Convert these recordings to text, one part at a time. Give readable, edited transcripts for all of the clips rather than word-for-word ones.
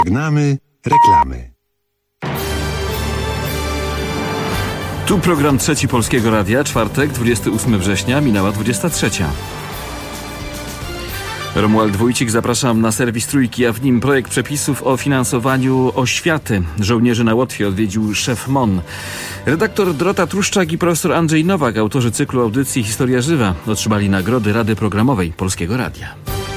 Żegnamy reklamy. Tu program Trzeci Polskiego Radia, czwartek, 28 września, minęła 23. Romuald Wójcik, zapraszam na serwis Trójki, a w nim projekt przepisów o finansowaniu oświaty. Żołnierzy na Łotwie odwiedził szef MON. Redaktor Dorota Truszczak i profesor Andrzej Nowak, autorzy cyklu audycji Historia Żywa, otrzymali nagrody Rady Programowej Polskiego Radia.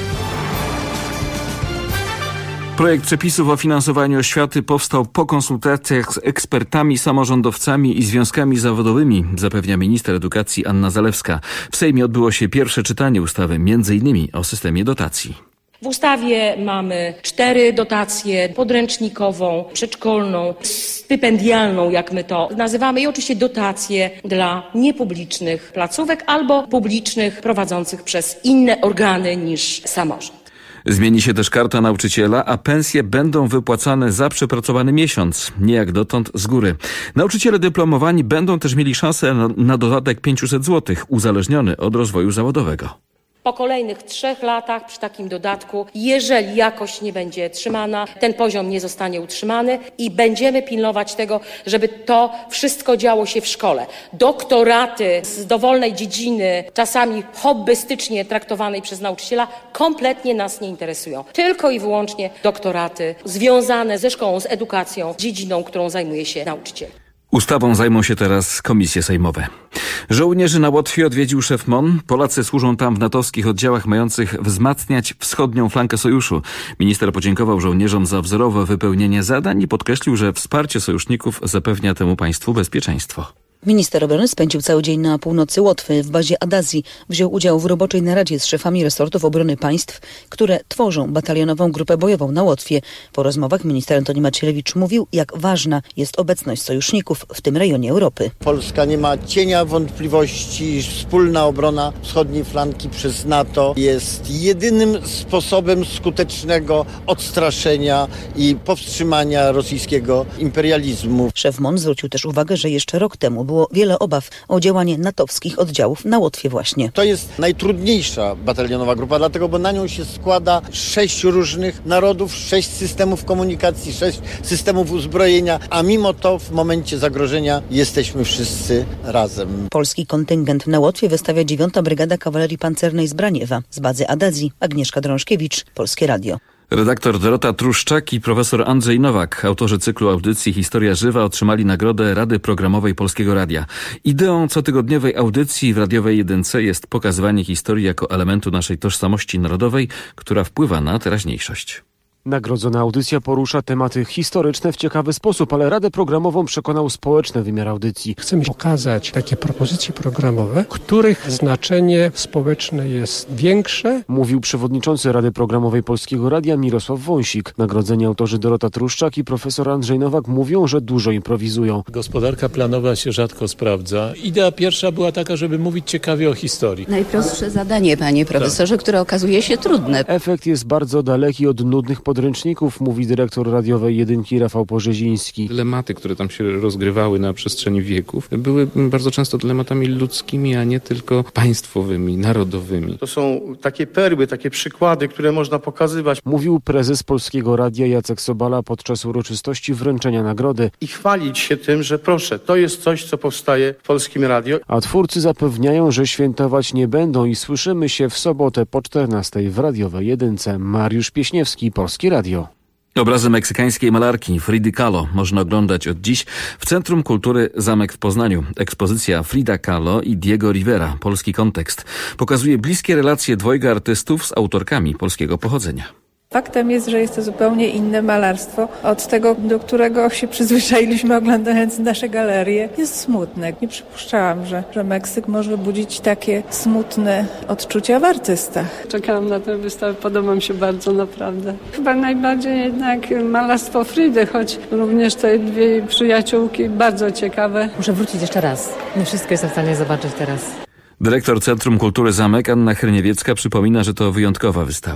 Projekt przepisów o finansowaniu oświaty powstał po konsultacjach z ekspertami, samorządowcami i związkami zawodowymi, zapewnia minister edukacji Anna Zalewska. W Sejmie odbyło się pierwsze czytanie ustawy m.in. o systemie dotacji. W ustawie mamy 4 dotacje: podręcznikową, przedszkolną, stypendialną, jak my to nazywamy, i oczywiście dotacje dla niepublicznych placówek albo publicznych prowadzących przez inne organy niż samorząd. Zmieni się też karta nauczyciela, a pensje będą wypłacane za przepracowany miesiąc, nie jak dotąd z góry. Nauczyciele dyplomowani będą też mieli szansę na dodatek 500 zł, uzależniony od rozwoju zawodowego. Po kolejnych 3 latach przy takim dodatku, jeżeli jakość nie będzie trzymana, ten poziom nie zostanie utrzymany i będziemy pilnować tego, żeby to wszystko działo się w szkole. Doktoraty z dowolnej dziedziny, czasami hobbystycznie traktowanej przez nauczyciela, kompletnie nas nie interesują. Tylko i wyłącznie doktoraty związane ze szkołą, z edukacją, z dziedziną, którą zajmuje się nauczyciel. Ustawą zajmą się teraz komisje sejmowe. Żołnierzy na Łotwie odwiedził szef MON. Polacy służą tam w natowskich oddziałach mających wzmacniać wschodnią flankę sojuszu. Minister podziękował żołnierzom za wzorowe wypełnienie zadań i podkreślił, że wsparcie sojuszników zapewnia temu państwu bezpieczeństwo. Minister obrony spędził cały dzień na północy Łotwy w bazie Adazji. Wziął udział w roboczej naradzie z szefami resortów obrony państw, które tworzą batalionową grupę bojową na Łotwie. Po rozmowach minister Antoni Macierewicz mówił, jak ważna jest obecność sojuszników w tym rejonie Europy. Polska nie ma cienia wątpliwości, wspólna obrona wschodniej flanki przez NATO jest jedynym sposobem skutecznego odstraszenia i powstrzymania rosyjskiego imperializmu. Szef MON zwrócił też uwagę, że jeszcze rok temu było wiele obaw o działanie natowskich oddziałów na Łotwie właśnie. To jest najtrudniejsza batalionowa grupa, dlatego, bo na nią się składa 6 różnych narodów, 6 systemów komunikacji, 6 systemów uzbrojenia, a mimo to w momencie zagrożenia jesteśmy wszyscy razem. Polski kontyngent na Łotwie wystawia 9. Brygada Kawalerii Pancernej z Braniewa. Z bazy Adazji Agnieszka Drążkiewicz, Polskie Radio. Redaktor Dorota Truszczak i profesor Andrzej Nowak, autorzy cyklu audycji Historia Żywa, otrzymali nagrodę Rady Programowej Polskiego Radia. Ideą cotygodniowej audycji w radiowej jedynce jest pokazywanie historii jako elementu naszej tożsamości narodowej, która wpływa na teraźniejszość. Nagrodzona audycja porusza tematy historyczne w ciekawy sposób, ale Radę Programową przekonał społeczny wymiar audycji. Chcemy pokazać takie propozycje programowe, których znaczenie społeczne jest większe. Mówił przewodniczący Rady Programowej Polskiego Radia Mirosław Wąsik. Nagrodzeni autorzy Dorota Truszczak i profesor Andrzej Nowak mówią, że dużo improwizują. Gospodarka planowa się rzadko sprawdza. Idea pierwsza była taka, żeby mówić ciekawie o historii. Najprostsze zadanie, panie profesorze, które okazuje się trudne. Efekt jest bardzo daleki od nudnych podręczników, mówi dyrektor radiowej jedynki Rafał Porzeziński. Dylematy, które tam się rozgrywały na przestrzeni wieków, były bardzo często dylematami ludzkimi, a nie tylko państwowymi, narodowymi. To są takie perły, takie przykłady, które można pokazywać. Mówił prezes Polskiego Radia Jacek Sobala podczas uroczystości wręczenia nagrody. I chwalić się tym, że proszę, to jest coś, co powstaje w Polskim Radiu. A twórcy zapewniają, że świętować nie będą i słyszymy się w sobotę po 14 w radiowej jedynce. Mariusz Pieśniewski, Polskie Radio. Obrazy meksykańskiej malarki Fridy Kahlo można oglądać od dziś w Centrum Kultury Zamek w Poznaniu. Ekspozycja Frida Kahlo i Diego Rivera, polski kontekst, pokazuje bliskie relacje dwojga artystów z autorkami polskiego pochodzenia. Faktem jest, że jest to zupełnie inne malarstwo od tego, do którego się przyzwyczailiśmy oglądając nasze galerie. Jest smutne. Nie przypuszczałam, że Meksyk może budzić takie smutne odczucia w artystach. Czekałam na tę wystawę, podoba mi się bardzo, naprawdę. Chyba najbardziej jednak malarstwo Fridy, choć również te dwie przyjaciółki bardzo ciekawe. Muszę wrócić jeszcze raz. Nie wszystko jestem w stanie zobaczyć teraz. Dyrektor Centrum Kultury Zamek Anna Hryniewiecka przypomina, że to wyjątkowa wystawa.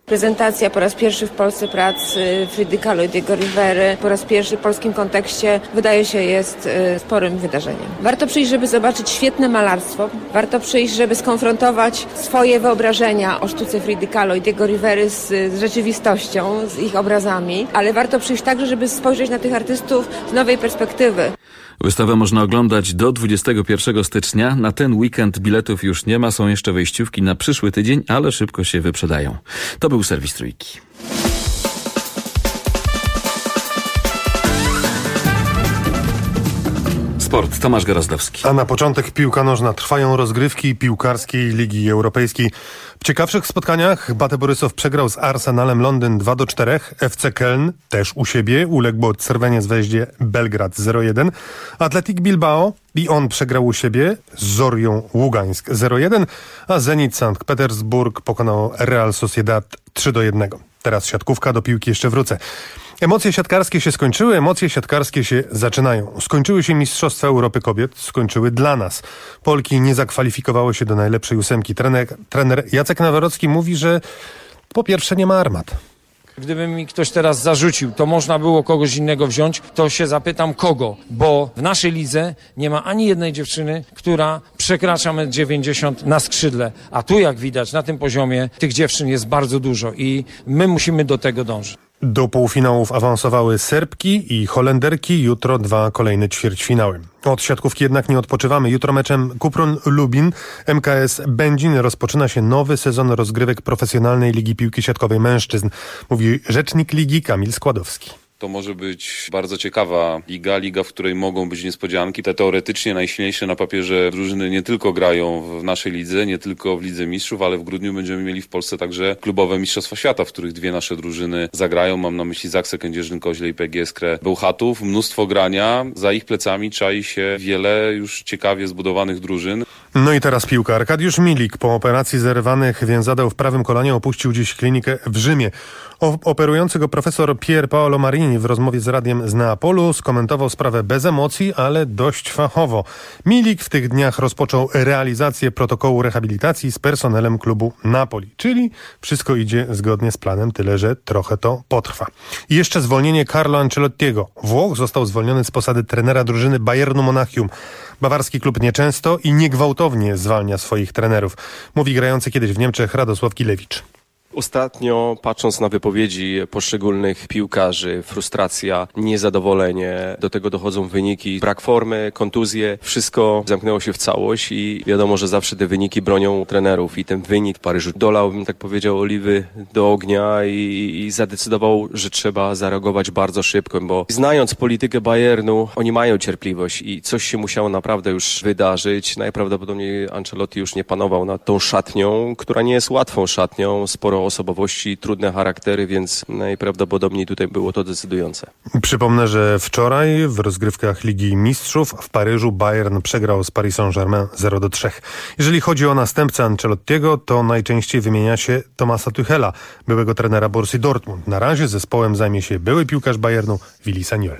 Prezentacja po raz pierwszy w Polsce prac Fridy Kahlo i Diego Rivery, po raz pierwszy w polskim kontekście, wydaje się, jest sporym wydarzeniem. Warto przyjść, żeby zobaczyć świetne malarstwo. Warto przyjść, żeby skonfrontować swoje wyobrażenia o sztuce Fridy Kahlo i Diego Rivery z rzeczywistością, z ich obrazami, ale warto przyjść także, żeby spojrzeć na tych artystów z nowej perspektywy. Wystawę można oglądać do 21 stycznia. Na ten weekend biletów już nie ma, są jeszcze wejściówki na przyszły tydzień, ale szybko się wyprzedają. To był serwis Trójki. Sport. Tomasz Gorazdowski. A na początek piłka nożna. Trwają rozgrywki piłkarskiej Ligi Europejskiej. W ciekawszych spotkaniach Bate Borysow przegrał z Arsenalem Londyn 2-4. FC Köln też u siebie uległ od Cervenie Zvezdzie Belgrad 0-1. Athletic Bilbao i on przegrał u siebie z Zorią Ługańsk 0-1, a Zenit Sankt Petersburg pokonał Real Sociedad 3-1. Teraz siatkówka, do piłki jeszcze wrócę. Emocje siatkarskie się skończyły, emocje siatkarskie się zaczynają. Skończyły się Mistrzostwa Europy Kobiet, skończyły dla nas. Polki nie zakwalifikowały się do najlepszej ósemki. Trener Jacek Nawrocki mówi, że po pierwsze nie ma armat. Gdyby mi ktoś teraz zarzucił, to można było kogoś innego wziąć, to się zapytam kogo, bo w naszej lidze nie ma ani jednej dziewczyny, która przekracza 1,90 m na skrzydle, a tu jak widać na tym poziomie tych dziewczyn jest bardzo dużo i my musimy do tego dążyć. Do półfinałów awansowały Serbki i Holenderki, jutro 2 kolejne ćwierćfinały. Od siatkówki jednak nie odpoczywamy. Jutro meczem Kuprun Lubin MKS Będzin rozpoczyna się nowy sezon rozgrywek profesjonalnej Ligi Piłki Siatkowej Mężczyzn, mówi rzecznik ligi Kamil Składowski. To może być bardzo ciekawa liga, w której mogą być niespodzianki. Te teoretycznie najsilniejsze na papierze drużyny nie tylko grają w naszej lidze, nie tylko w Lidze Mistrzów, ale w grudniu będziemy mieli w Polsce także klubowe Mistrzostwa Świata, w których 2 nasze drużyny zagrają. Mam na myśli Zaksę Kędzierzyn-Koźle i PGS Krę Bełchatów. Mnóstwo grania. Za ich plecami czai się wiele już ciekawie zbudowanych drużyn. No i teraz piłka. Arkadiusz Milik po operacji zerwanych więzadeł w prawym kolanie opuścił dziś klinikę w Rzymie. Operujący go profesor Pier Paolo Marini w rozmowie z radiem z Neapolu skomentował sprawę bez emocji, ale dość fachowo. Milik w tych dniach rozpoczął realizację protokołu rehabilitacji z personelem klubu Napoli. Czyli wszystko idzie zgodnie z planem, tyle że trochę to potrwa. I jeszcze zwolnienie Carlo Ancelottiego. Włoch został zwolniony z posady trenera drużyny Bayernu Monachium. Bawarski klub nieczęsto i niegwałtownie zwalnia swoich trenerów, mówi grający kiedyś w Niemczech Radosław Gilewicz. Ostatnio, patrząc na wypowiedzi poszczególnych piłkarzy, frustracja, niezadowolenie, do tego dochodzą wyniki, brak formy, kontuzje, wszystko zamknęło się w całość i wiadomo, że zawsze te wyniki bronią trenerów i ten wynik w Paryżu dolał, bym tak powiedział, oliwy do ognia i zadecydował, że trzeba zareagować bardzo szybko, bo znając politykę Bayernu, oni mają cierpliwość i coś się musiało naprawdę już wydarzyć. Najprawdopodobniej Ancelotti już nie panował nad tą szatnią, która nie jest łatwą szatnią, sporo osobowości, trudne charaktery, więc najprawdopodobniej tutaj było to decydujące. Przypomnę, że wczoraj w rozgrywkach Ligi Mistrzów w Paryżu Bayern przegrał z Paris Saint-Germain 0-3. Jeżeli chodzi o następcę Ancelottiego, to najczęściej wymienia się Thomasa Tuchela, byłego trenera Borussii Dortmund. Na razie zespołem zajmie się były piłkarz Bayernu Willy Sagnol.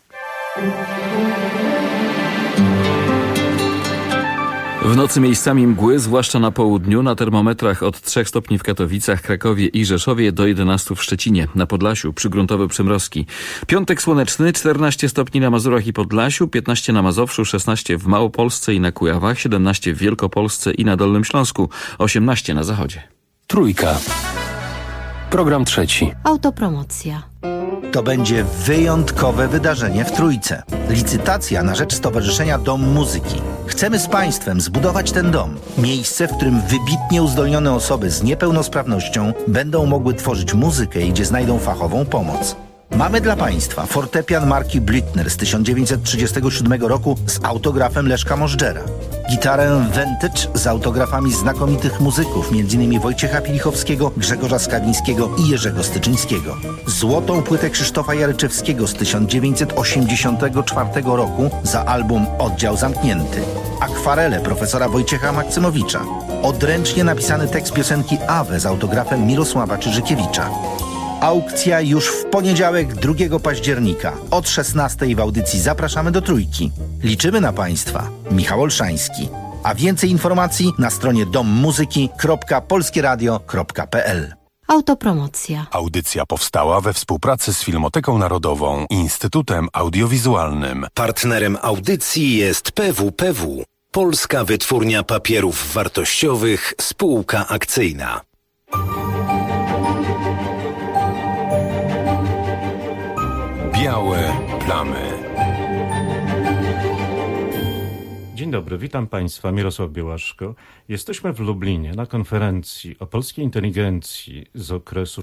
W nocy miejscami mgły, zwłaszcza na południu, na termometrach od 3 stopni w Katowicach, Krakowie i Rzeszowie do 11 w Szczecinie. Na Podlasiu przygruntowe przymrozki. Piątek słoneczny, 14 stopni na Mazurach i Podlasiu, 15 na Mazowszu, 16 w Małopolsce i na Kujawach, 17 w Wielkopolsce i na Dolnym Śląsku, 18 na zachodzie. Trójka. Program trzeci. Autopromocja. To będzie wyjątkowe wydarzenie w Trójce. Licytacja na rzecz Stowarzyszenia Dom Muzyki. Chcemy z Państwem zbudować ten dom. Miejsce, w którym wybitnie uzdolnione osoby z niepełnosprawnością będą mogły tworzyć muzykę i gdzie znajdą fachową pomoc. Mamy dla Państwa fortepian marki Blüthner z 1937 roku z autografem Leszka Możdżera. Gitarę Vintage z autografami znakomitych muzyków, m.in. Wojciecha Pilichowskiego, Grzegorza Skawińskiego i Jerzego Styczyńskiego. Złotą płytę Krzysztofa Jaryczewskiego z 1984 roku za album Oddział Zamknięty. Akwarele profesora Wojciecha Maksymowicza. Odręcznie napisany tekst piosenki Awe z autografem Mirosława Czyżykiewicza. Aukcja już w poniedziałek 2 października. Od 16 w audycji Zapraszamy do Trójki. Liczymy na Państwa. Michał Olszański. A więcej informacji na stronie dommuzyki.polskieradio.pl. Autopromocja. Audycja powstała we współpracy z Filmoteką Narodową i Instytutem Audiowizualnym. Partnerem audycji jest PWPW, Polska Wytwórnia Papierów Wartościowych, spółka akcyjna. Białe plamy. Dzień dobry, witam Państwa, Mirosław Białaszko. Jesteśmy w Lublinie na konferencji o polskiej inteligencji z okresu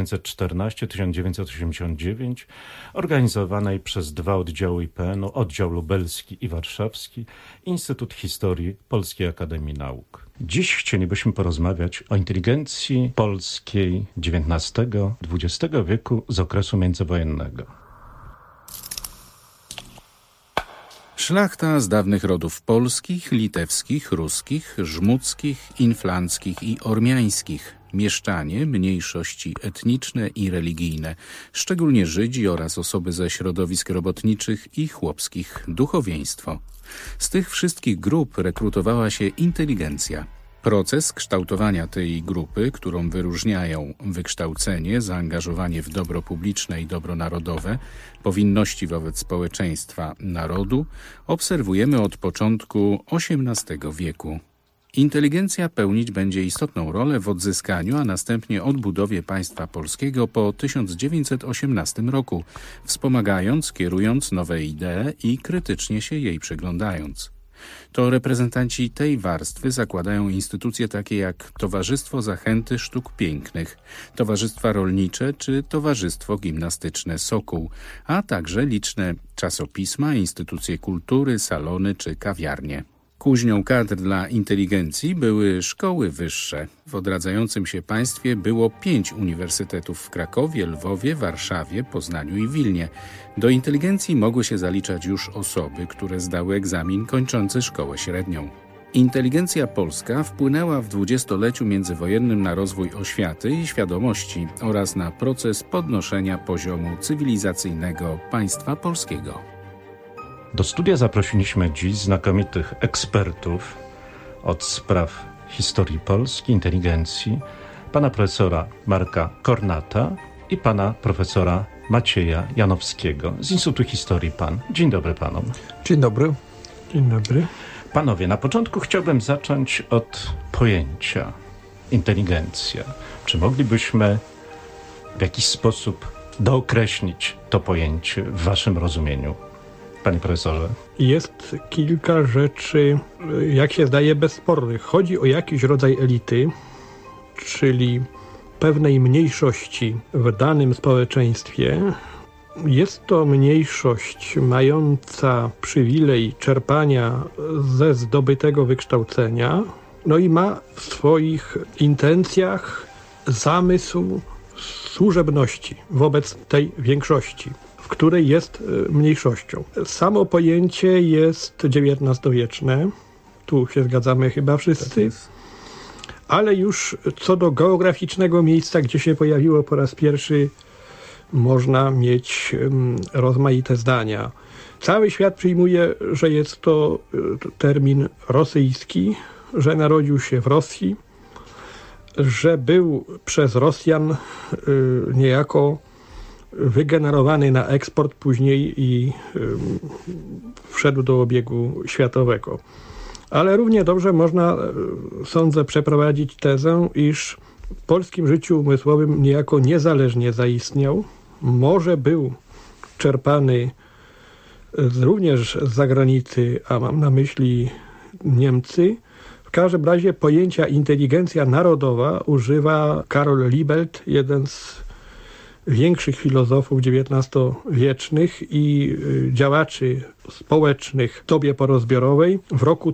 1914-1989, organizowanej przez dwa oddziały IPN-u, oddział lubelski i warszawski, Instytut Historii Polskiej Akademii Nauk. Dziś chcielibyśmy porozmawiać o inteligencji polskiej XIX-XX wieku z okresu międzywojennego. Szlachta z dawnych rodów polskich, litewskich, ruskich, żmudzkich, inflanckich i ormiańskich, mieszczanie, mniejszości etniczne i religijne, szczególnie Żydzi oraz osoby ze środowisk robotniczych i chłopskich, duchowieństwo. Z tych wszystkich grup rekrutowała się inteligencja. Proces kształtowania tej grupy, którą wyróżniają wykształcenie, zaangażowanie w dobro publiczne i dobro narodowe, powinności wobec społeczeństwa, narodu, obserwujemy od początku XVIII wieku. Inteligencja pełnić będzie istotną rolę w odzyskaniu, a następnie odbudowie państwa polskiego po 1918 roku, wspomagając, kierując nowe idee i krytycznie się jej przyglądając. To reprezentanci tej warstwy zakładają instytucje takie jak Towarzystwo Zachęty Sztuk Pięknych, Towarzystwa Rolnicze czy Towarzystwo Gimnastyczne Sokół, a także liczne czasopisma, instytucje kultury, salony czy kawiarnie. Kuźnią kadr dla inteligencji były szkoły wyższe. W odradzającym się państwie było 5 uniwersytetów w Krakowie, Lwowie, Warszawie, Poznaniu i Wilnie. Do inteligencji mogły się zaliczać już osoby, które zdały egzamin kończący szkołę średnią. Inteligencja polska wpłynęła w dwudziestoleciu międzywojennym na rozwój oświaty i świadomości oraz na proces podnoszenia poziomu cywilizacyjnego państwa polskiego. Do studia zaprosiliśmy dziś znakomitych ekspertów od spraw historii Polski, inteligencji, pana profesora Marka Kornata i pana profesora Macieja Janowskiego z Instytutu Historii PAN. Dzień dobry panom. Dzień dobry. Dzień dobry. Panowie, na początku chciałbym zacząć od pojęcia inteligencja. Czy moglibyśmy w jakiś sposób dookreślić to pojęcie w waszym rozumieniu? Panie profesorze. Jest kilka rzeczy, jak się zdaje, bezspornych. Chodzi o jakiś rodzaj elity, czyli pewnej mniejszości w danym społeczeństwie. Jest to mniejszość mająca przywilej czerpania ze zdobytego wykształcenia, no i ma w swoich intencjach zamysł służebności wobec tej większości, w której jest mniejszością. Samo pojęcie jest XIX-wieczne, tu się zgadzamy chyba wszyscy, ale już co do geograficznego miejsca, gdzie się pojawiło po raz pierwszy, można mieć rozmaite zdania. Cały świat przyjmuje, że jest to termin rosyjski, że narodził się w Rosji, że był przez Rosjan niejako wygenerowany na eksport później i wszedł do obiegu światowego. Ale równie dobrze można, sądzę, przeprowadzić tezę, iż w polskim życiu umysłowym niejako niezależnie zaistniał. Może był czerpany również z zagranicy, a mam na myśli Niemcy. W każdym razie pojęcia inteligencja narodowa używa Karol Liebelt, jeden z większych filozofów XIX-wiecznych i działaczy społecznych w dobie porozbiorowej w roku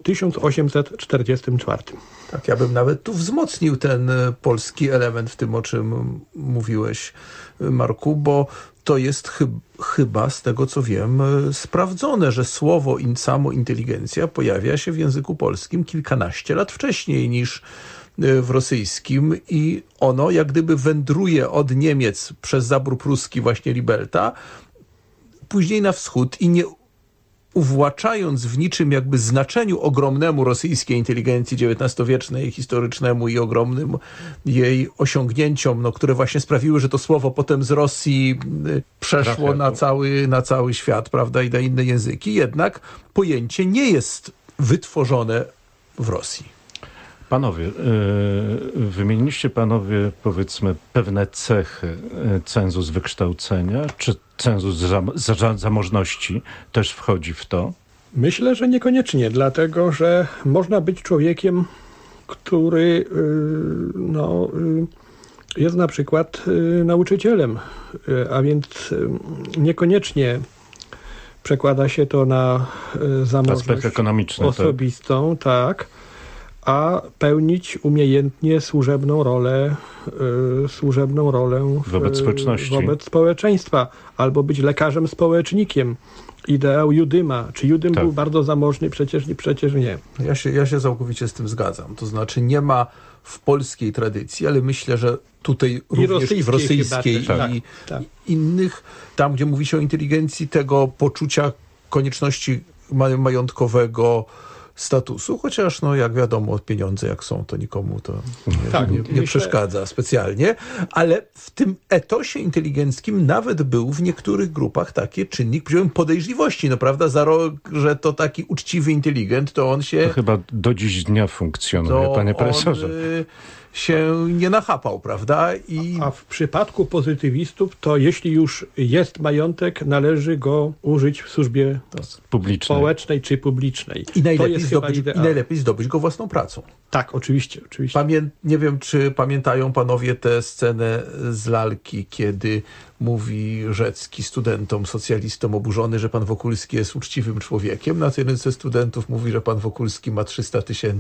1844. Tak, ja bym nawet tu wzmocnił ten polski element w tym, o czym mówiłeś, Marku, bo to jest chyba, z tego co wiem, sprawdzone, że słowo samo inteligencja pojawia się w języku polskim kilkanaście lat wcześniej niż w rosyjskim i ono jak gdyby wędruje od Niemiec przez zabór pruski właśnie Libelta, później na wschód i uwłaczając w niczym jakby znaczeniu ogromnemu rosyjskiej inteligencji XIX-wiecznej, historycznemu i ogromnym jej osiągnięciom, które właśnie sprawiły, że to słowo potem z Rosji przeszło na cały świat, prawda, i na inne języki. Jednak pojęcie nie jest wytworzone w Rosji. Panowie, wymieniliście panowie, powiedzmy, pewne cechy cenzus wykształcenia, czy cenzus zamożności też wchodzi w to? Myślę, że niekoniecznie, dlatego że można być człowiekiem, który jest na przykład nauczycielem, a więc niekoniecznie przekłada się to na zamożność osobistą, tak, a pełnić umiejętnie służebną rolę wobec społeczeństwa, albo być lekarzem społecznikiem. Ideał Judyma. Czy Judym był bardzo zamożny? Przecież nie. Ja się całkowicie z tym zgadzam. To znaczy nie ma w polskiej tradycji, ale myślę, że tutaj również i w rosyjskiej i innych, tam gdzie mówi się o inteligencji, tego poczucia konieczności majątkowego statusu, chociaż jak wiadomo, pieniądze jak są, to nikomu to nie przeszkadza specjalnie, ale w tym etosie inteligenckim nawet był w niektórych grupach taki czynnik, powiedziałbym, podejrzliwości, prawda, za rok, że to taki uczciwy inteligent, to on się... To chyba do dziś dnia funkcjonuje, panie profesorze. Się nie nachapał, prawda? A w przypadku pozytywistów, to jeśli już jest majątek, należy go użyć w służbie społecznej czy publicznej. I najlepiej zdobyć go własną pracą. Tak, oczywiście. Nie wiem, czy pamiętają panowie tę scenę z lalki, kiedy mówi Rzecki studentom, socjalistom oburzony, że pan Wokulski jest uczciwym człowiekiem. Na co jeden ze studentów mówi, że pan Wokulski ma 300 000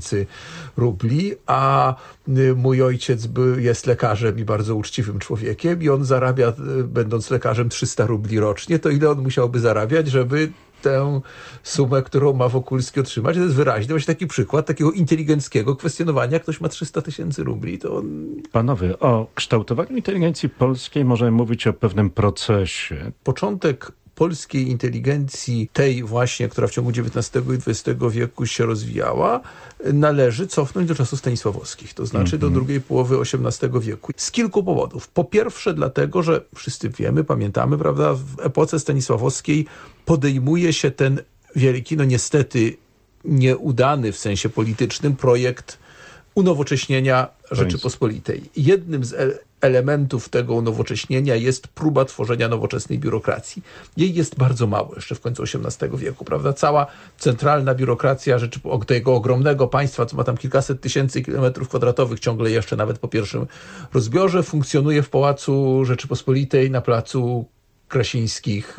rubli, a mój ojciec jest lekarzem i bardzo uczciwym człowiekiem i on zarabia, będąc lekarzem, 300 rubli rocznie. To ile on musiałby zarabiać, żeby tę sumę, którą ma Wokulski otrzymać? To jest wyraźny właśnie taki przykład takiego inteligenckiego kwestionowania. Jak ktoś ma 300 000 rubli, to on... Panowie, o kształtowaniu inteligencji polskiej możemy mówić o pewnym procesie. Początek polskiej inteligencji, tej właśnie, która w ciągu XIX i XX wieku się rozwijała, należy cofnąć do czasów stanisławowskich, to znaczy do drugiej połowy XVIII wieku. Z kilku powodów. Po pierwsze dlatego, że wszyscy wiemy, pamiętamy, prawda, w epoce stanisławowskiej podejmuje się ten wielki, niestety nieudany w sensie politycznym projekt unowocześnienia Rzeczypospolitej. Jednym z elementów tego unowocześnienia jest próba tworzenia nowoczesnej biurokracji. Jej jest bardzo mało jeszcze w końcu XVIII wieku, prawda? Cała centralna biurokracja tego ogromnego państwa, co ma tam kilkaset tysięcy kilometrów kwadratowych, ciągle jeszcze nawet po pierwszym rozbiorze, funkcjonuje w Pałacu Rzeczypospolitej na Placu Krasińskich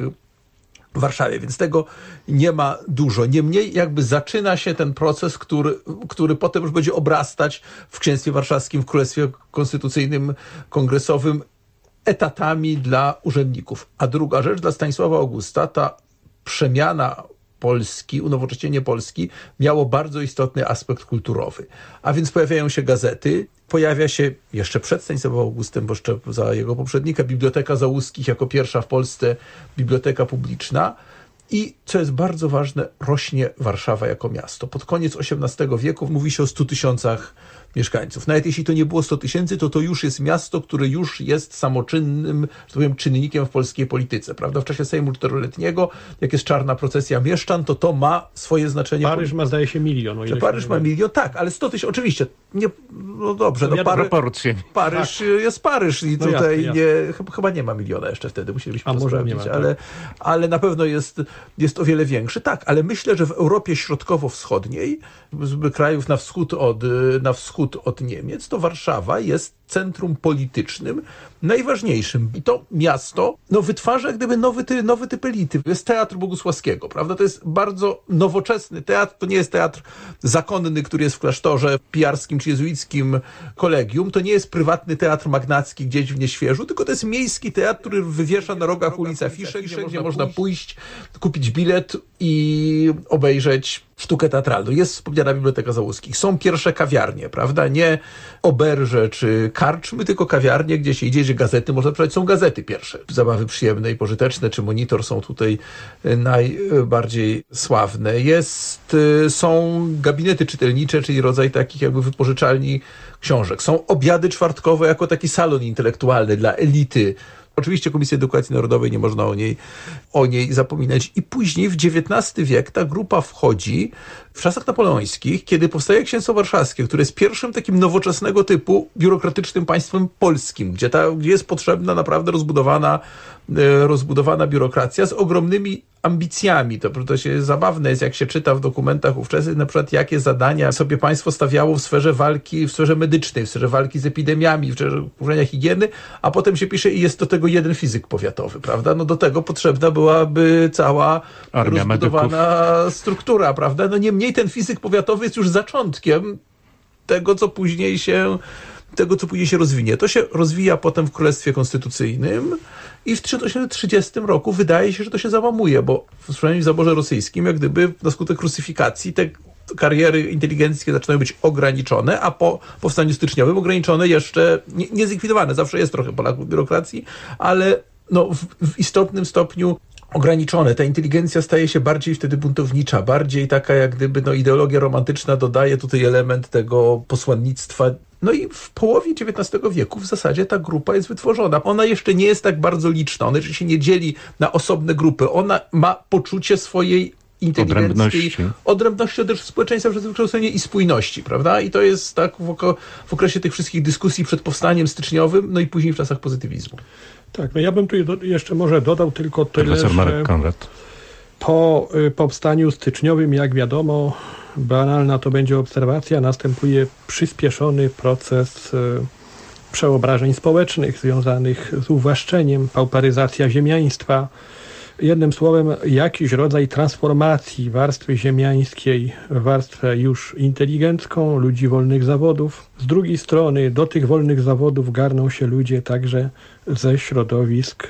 w Warszawie, więc tego nie ma dużo. Niemniej jakby zaczyna się ten proces, który potem już będzie obrastać w Księstwie Warszawskim, w Królestwie Konstytucyjnym, Kongresowym etatami dla urzędników. A druga rzecz, dla Stanisława Augusta ta przemiana Polski, unowocześnienie Polski miało bardzo istotny aspekt kulturowy. A więc pojawiają się gazety, pojawia się jeszcze przed Stanisławem Augustem, bo jeszcze za jego poprzednika, Biblioteka Załuskich jako pierwsza w Polsce biblioteka publiczna. I co jest bardzo ważne, rośnie Warszawa jako miasto. Pod koniec XVIII wieku mówi się o 100 000 mieszkańców. Nawet jeśli to nie było 100 000, to już jest miasto, które już jest samoczynnym, że tak powiem, czynnikiem w polskiej polityce. Prawda? W czasie Sejmu Czteroletniego, jak jest czarna procesja mieszczan, to ma swoje znaczenie. Paryż ma, zdaje się, 1 000 000. Paryż ma 1 000 000, tak, ale 100 000, oczywiście. Nie, dobrze, proporcje. Paryż jest Paryż i tutaj chyba nie ma 1 000 000 jeszcze wtedy, musieliśmy to sprawdzić, ale na pewno jest o wiele większy. Tak, ale myślę, że w Europie Środkowo-Wschodniej, z krajów na wschód od Niemiec, to Warszawa jest centrum politycznym najważniejszym. I to miasto wytwarza jak gdyby nowy typ elity. To jest teatr Bogusławskiego, prawda? To jest bardzo nowoczesny teatr. To nie jest teatr zakonny, który jest w klasztorze pijarskim czy jezuickim kolegium. To nie jest prywatny teatr magnacki gdzieś w Nieświeżu, tylko to jest miejski teatr, który wywiesza na rogach ulic afisze, gdzie można pójść, kupić bilet i obejrzeć sztukę teatralną. Jest wspomniana Biblioteka Załuskich. Są pierwsze kawiarnie, prawda? Nie oberże czy karczmy, tylko kawiarnie, gdzie się idzie, że gazety można przeczytać, są gazety pierwsze. Zabawy przyjemne i pożyteczne, czy Monitor są tutaj najbardziej sławne. Są gabinety czytelnicze, czyli rodzaj takich jakby wypożyczalni książek. Są obiady czwartkowe jako taki salon intelektualny dla elity. Oczywiście Komisji Edukacji Narodowej, nie można o niej zapominać. I później w XIX wiek ta grupa wchodzi w czasach napoleońskich, kiedy powstaje Księstwo Warszawskie, które jest pierwszym takim nowoczesnego typu biurokratycznym państwem polskim, gdzie jest potrzebna naprawdę rozbudowana biurokracja z ogromnymi ambicjami. To się zabawne jest, jak się czyta w dokumentach ówczesnych, na przykład jakie zadania sobie państwo stawiało w sferze walki, w sferze medycznej, w sferze walki z epidemiami, w sferze burzenia higieny, a potem się pisze i jest do tego jeden fizyk powiatowy, prawda? No do tego potrzebna byłaby cała armia rozbudowana struktura, prawda? No niemniej ten fizyk powiatowy jest już zaczątkiem tego, co później się rozwinie. To się rozwija potem w Królestwie Konstytucyjnym i w 1930 roku wydaje się, że to się załamuje, bo przynajmniej w zaborze rosyjskim, jak gdyby na skutek rusyfikacji te kariery inteligenckie zaczynają być ograniczone, a po powstaniu styczniowym ograniczone jeszcze, nie zlikwidowane. Zawsze jest trochę Polaków w biurokracji, ale w istotnym stopniu ograniczone. Ta inteligencja staje się bardziej wtedy buntownicza, bardziej taka jak gdyby ideologia romantyczna dodaje tutaj element tego posłannictwa. No i w połowie XIX wieku w zasadzie ta grupa jest wytworzona. Ona jeszcze nie jest tak bardzo liczna, ona jeszcze się nie dzieli na osobne grupy. Ona ma poczucie swojej inteligencji, odrębności od społeczeństwa przez wykształcenie i spójności, prawda? I to jest tak w okresie tych wszystkich dyskusji przed powstaniem styczniowym, no i później w czasach pozytywizmu. Tak, no ja bym tu jeszcze może dodał tylko tyle, że po powstaniu styczniowym, jak wiadomo, banalna to będzie obserwacja, następuje przyspieszony proces przeobrażeń społecznych związanych z uwłaszczeniem, pauperyzacja ziemiaństwa. Jednym słowem, jakiś rodzaj transformacji warstwy ziemiańskiej w warstwę już inteligencką, ludzi wolnych zawodów. Z drugiej strony do tych wolnych zawodów garną się ludzie także ze środowisk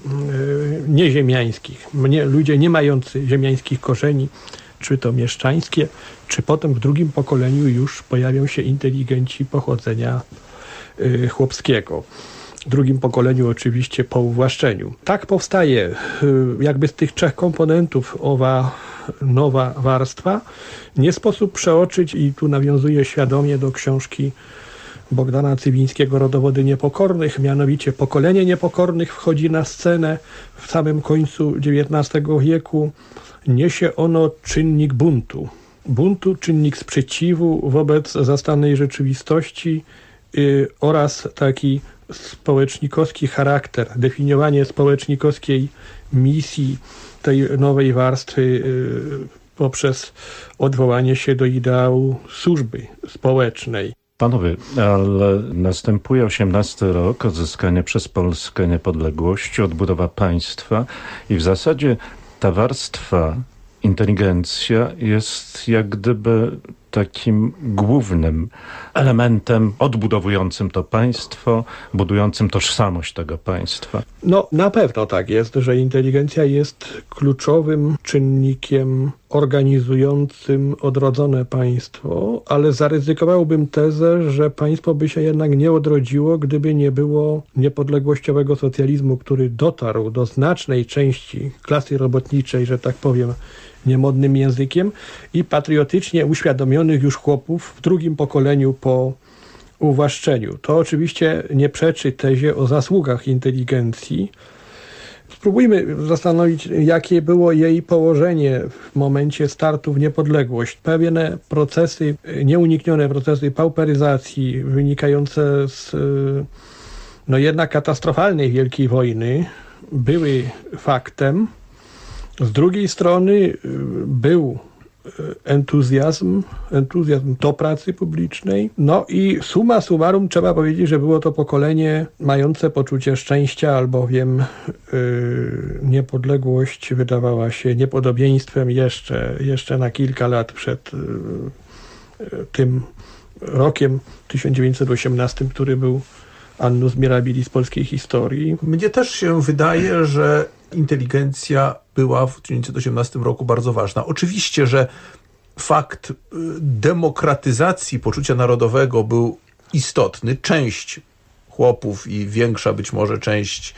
nieziemiańskich. Ludzie nie mający ziemiańskich korzeni, czy to mieszczańskie, czy potem w drugim pokoleniu już pojawią się inteligenci pochodzenia chłopskiego. W drugim pokoleniu oczywiście po uwłaszczeniu. Tak powstaje jakby z tych trzech komponentów owa nowa warstwa. Nie sposób przeoczyć, i tu nawiązuję świadomie do książki Bogdana Cywińskiego Rodowody Niepokornych, mianowicie pokolenie niepokornych wchodzi na scenę w samym końcu XIX wieku. Niesie ono czynnik buntu, czynnik sprzeciwu wobec zastanej rzeczywistości oraz taki społecznikowski charakter, definiowanie społecznikowskiej misji tej nowej warstwy poprzez odwołanie się do ideału służby społecznej. Panowie, ale następuje 18 rok, odzyskanie przez Polskę niepodległości, odbudowa państwa i w zasadzie ta warstwa, inteligencja jest jak gdyby takim głównym elementem odbudowującym to państwo, budującym tożsamość tego państwa. No na pewno tak jest, że inteligencja jest kluczowym czynnikiem organizującym odrodzone państwo, ale zaryzykowałbym tezę, że państwo by się jednak nie odrodziło, gdyby nie było niepodległościowego socjalizmu, który dotarł do znacznej części klasy robotniczej, że tak powiem, niemodnym językiem, i patriotycznie uświadomionych już chłopów w drugim pokoleniu po uwłaszczeniu. To oczywiście nie przeczy tezie o zasługach inteligencji. Spróbujmy zastanowić, jakie było jej położenie w momencie startu w niepodległość. Pewne procesy, nieuniknione procesy pauperyzacji wynikające z jednak katastrofalnej Wielkiej Wojny były faktem. Z drugiej strony był entuzjazm do pracy publicznej. No i summa summarum trzeba powiedzieć, że było to pokolenie mające poczucie szczęścia, albowiem niepodległość wydawała się niepodobieństwem jeszcze na kilka lat przed tym rokiem 1918, który był annus mirabilis polskiej historii. Mnie też się wydaje, że inteligencja była w 1918 roku bardzo ważna. Oczywiście, że fakt demokratyzacji poczucia narodowego był istotny. Część chłopów i większa być może część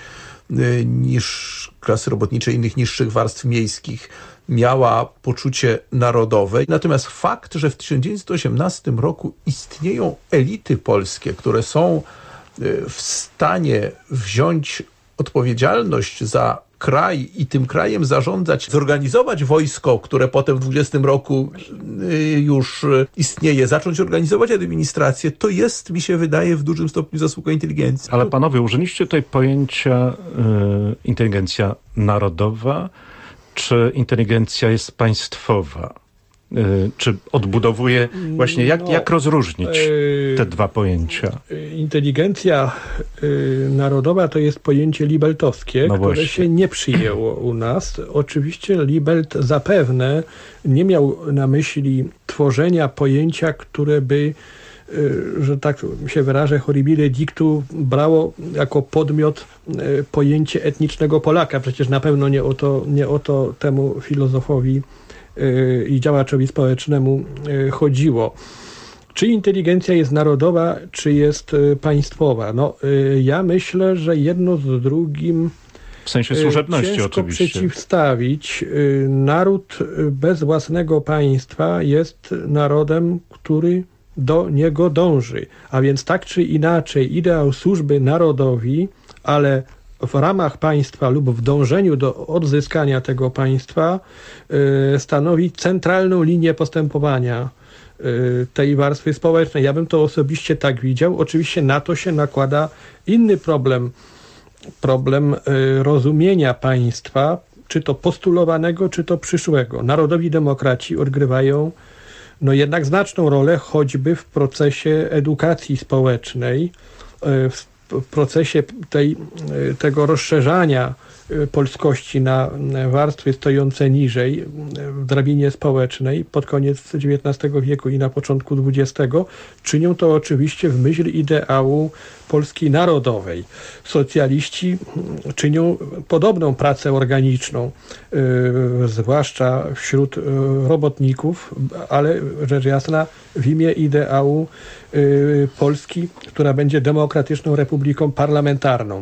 niż klasy robotniczej, innych niższych warstw miejskich miała poczucie narodowe. Natomiast fakt, że w 1918 roku istnieją elity polskie, które są w stanie wziąć odpowiedzialność za kraj i tym krajem zarządzać, zorganizować wojsko, które potem w 20 roku już istnieje, zacząć organizować administrację, to jest, mi się wydaje, w dużym stopniu zasługa inteligencji. Ale panowie, użyliście tutaj pojęcia inteligencja narodowa, czy inteligencja jest państwowa? Czy odbudowuje właśnie, jak rozróżnić te dwa pojęcia? Inteligencja narodowa to jest pojęcie libeltowskie, które się nie przyjęło u nas. Oczywiście Libelt zapewne nie miał na myśli tworzenia pojęcia, które by, że tak się wyrażę, horribile dictu, brało jako podmiot pojęcie etnicznego Polaka. Przecież na pewno nie o to temu filozofowi i działaczowi społecznemu chodziło. Czy inteligencja jest narodowa, czy jest państwowa? Ja myślę, że jedno z drugim w sensie służebności ciężko oczywiście przeciwstawić. Naród bez własnego państwa jest narodem, który do niego dąży. A więc tak czy inaczej ideał służby narodowi, ale w ramach państwa lub w dążeniu do odzyskania tego państwa stanowi centralną linię postępowania tej warstwy społecznej. Ja bym to osobiście tak widział. Oczywiście na to się nakłada inny problem rozumienia państwa, czy to postulowanego, czy to przyszłego. Narodowi demokraci odgrywają jednak znaczną rolę choćby w procesie edukacji społecznej, w procesie tego rozszerzania polskości na warstwy stojące niżej w drabinie społecznej pod koniec XIX wieku i na początku XX, czynią to oczywiście w myśl ideału Polski narodowej. Socjaliści czynią podobną pracę organiczną, zwłaszcza wśród robotników, ale rzecz jasna w imię ideału Polski, która będzie demokratyczną republiką parlamentarną.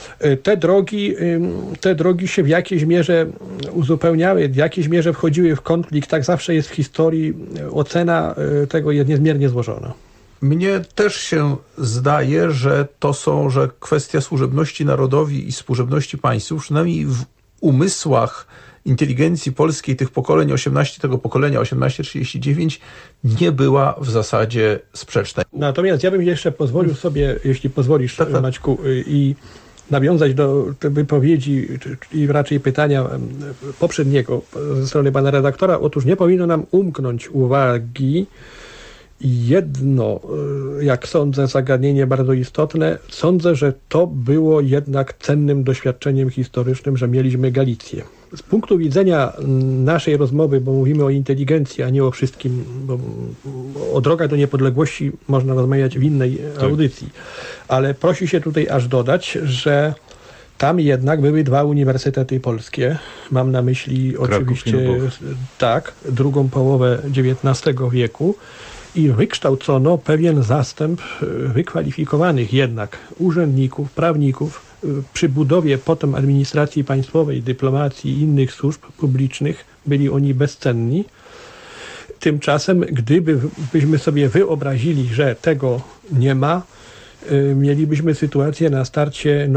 Te drogi się w jakiejś mierze uzupełniały, w jakiejś mierze wchodziły w konflikt. Tak zawsze jest w historii. Ocena tego jest niezmiernie złożona. Mnie też się zdaje, że kwestia służebności narodowi i służebności państwu, przynajmniej w umysłach inteligencji polskiej tych pokoleń, tego pokolenia 1839, nie była w zasadzie sprzeczna. Natomiast ja bym jeszcze pozwolił sobie, jeśli pozwolisz, Maćku, i nawiązać do wypowiedzi i raczej pytania poprzedniego ze strony pana redaktora. Otóż nie powinno nam umknąć uwagi jedno, jak sądzę, zagadnienie bardzo istotne. Sądzę, że to było jednak cennym doświadczeniem historycznym, że mieliśmy Galicję. Z punktu widzenia naszej rozmowy, bo mówimy o inteligencji, a nie o wszystkim, bo o drogach do niepodległości można rozmawiać w innej audycji, ale prosi się tutaj aż dodać, że tam jednak były dwa uniwersytety polskie. Mam na myśli oczywiście drugą połowę XIX wieku i wykształcono pewien zastęp wykwalifikowanych jednak urzędników, prawników. Przy budowie potem administracji państwowej, dyplomacji i innych służb publicznych byli oni bezcenni. Tymczasem, gdybyśmy sobie wyobrazili, że tego nie ma, mielibyśmy sytuację na starcie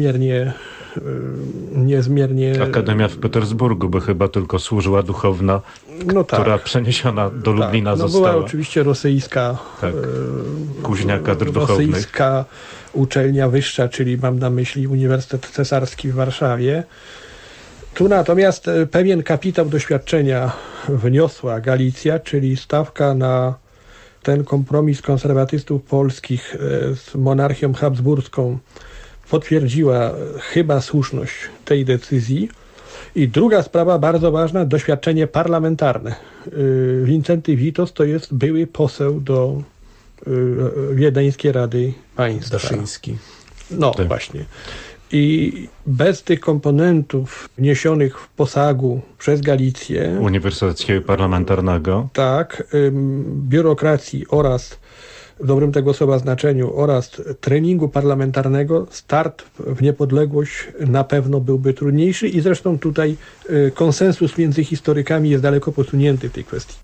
niezmiernie... Akademia w Petersburgu by chyba tylko służyła duchowna, która przeniesiona do Lublina została. Była oczywiście rosyjska kuźnia kadr duchownych. Rosyjska uczelnia wyższa, czyli mam na myśli Uniwersytet Cesarski w Warszawie. Tu natomiast pewien kapitał doświadczenia wniosła Galicja, czyli stawka na ten kompromis konserwatystów polskich z monarchią habsburską potwierdziła chyba słuszność tej decyzji. I druga sprawa bardzo ważna, doświadczenie parlamentarne. Wincenty Witos to jest były poseł do Wiedeńskiej Rady Państwa. Daszyński. Właśnie. I bez tych komponentów wniesionych w posagu przez Galicję, Uniwersyteckiego Parlamentarnego, biurokracji oraz w dobrym tego słowa znaczeniu oraz treningu parlamentarnego start w niepodległość na pewno byłby trudniejszy i zresztą tutaj konsensus między historykami jest daleko posunięty w tej kwestii.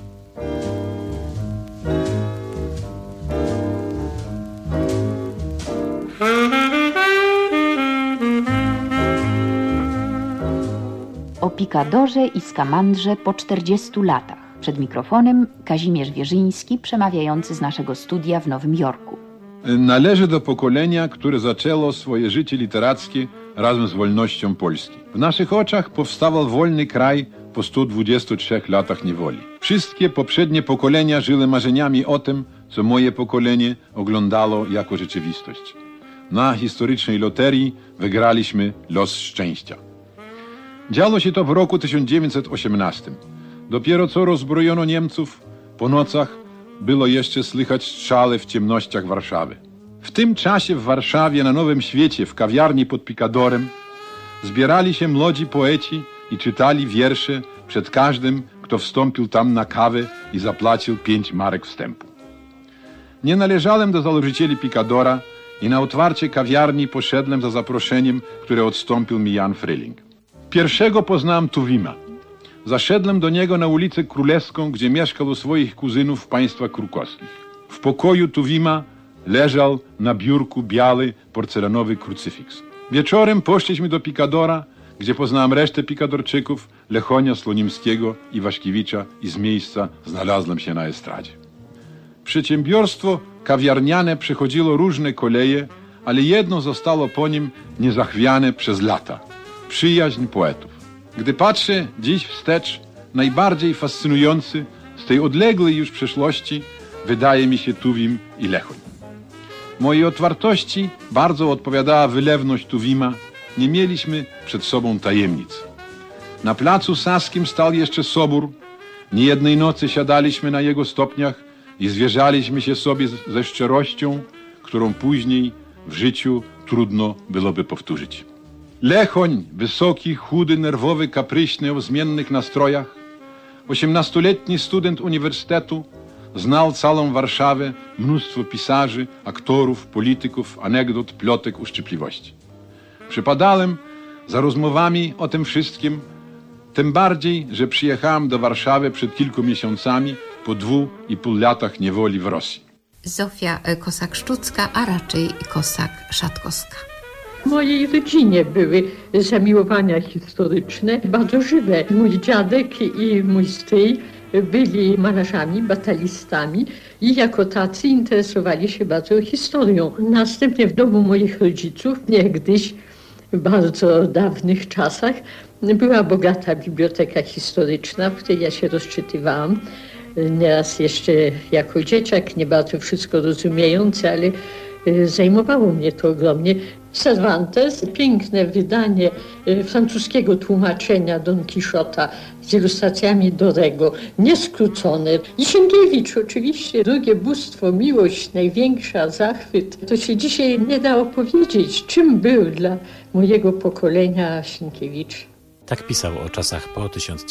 O pikadorze i skamandrze po 40 latach. Przed mikrofonem Kazimierz Wierzyński, przemawiający z naszego studia w Nowym Jorku. Należy do pokolenia, które zaczęło swoje życie literackie razem z wolnością Polski. W naszych oczach powstawał wolny kraj po 123 latach niewoli. Wszystkie poprzednie pokolenia żyły marzeniami o tym, co moje pokolenie oglądało jako rzeczywistość. Na historycznej loterii wygraliśmy los szczęścia. Działo się to w roku 1918. Dopiero co rozbrojono Niemców, po nocach było jeszcze słychać strzały w ciemnościach Warszawy. W tym czasie w Warszawie, na Nowym Świecie, w kawiarni pod Pikadorem, zbierali się młodzi poeci i czytali wiersze przed każdym, kto wstąpił tam na kawę i zapłacił 5 marek wstępu. Nie należałem do założycieli Pikadora i na otwarcie kawiarni poszedłem za zaproszeniem, które odstąpił mi Jan Fryling. Pierwszego poznałem Tuwima. Zaszedłem do niego na ulicę Królewską, gdzie mieszkał u swoich kuzynów w państwach krukowskich. W pokoju Tuwima leżał na biurku biały porcelanowy krucyfiks. Wieczorem poszliśmy do Pikadora, gdzie poznałem resztę Pikadorczyków, Lechonia, Slonimskiego, Iwaszkiewicza i z miejsca znalazłem się na estradzie. Przedsiębiorstwo kawiarniane przechodziło różne koleje, ale jedno zostało po nim niezachwiane przez lata – przyjaźń poetów. Gdy patrzę dziś wstecz, najbardziej fascynujący z tej odległej już przeszłości wydaje mi się Tuwim i Lechoń. Mojej otwartości bardzo odpowiadała wylewność Tuwima. Nie mieliśmy przed sobą tajemnic. Na placu Saskim stał jeszcze sobór. Niejednej nocy siadaliśmy na jego stopniach i zwierzaliśmy się sobie ze szczerością, którą później w życiu trudno byłoby powtórzyć. Lechoń, wysoki, chudy, nerwowy, kapryśny, o zmiennych nastrojach, 18-letni student uniwersytetu, znał całą Warszawę, mnóstwo pisarzy, aktorów, polityków, anegdot, plotek, uszczypliwości. Przypadałem za rozmowami o tym wszystkim, tym bardziej, że przyjechałem do Warszawy przed kilku miesiącami po 2,5 latach niewoli w Rosji. Zofia Kosak-Szczucka, a raczej Kosak-Szatkowska. W mojej rodzinie były zamiłowania historyczne, bardzo żywe. Mój dziadek i mój stryj byli malarzami, batalistami i jako tacy interesowali się bardzo historią. Następnie w domu moich rodziców, niegdyś w bardzo dawnych czasach, była bogata biblioteka historyczna, w której ja się rozczytywałam. Nieraz jeszcze jako dzieciak, nie bardzo wszystko rozumiejący, ale zajmowało mnie to ogromnie. Cervantes, piękne wydanie francuskiego tłumaczenia Don Quixota z ilustracjami Dorego, nieskrócone. I Sienkiewicz oczywiście, drugie bóstwo, miłość, największa, zachwyt. To się dzisiaj nie da opowiedzieć, czym był dla mojego pokolenia Sienkiewicz. Tak pisał o czasach po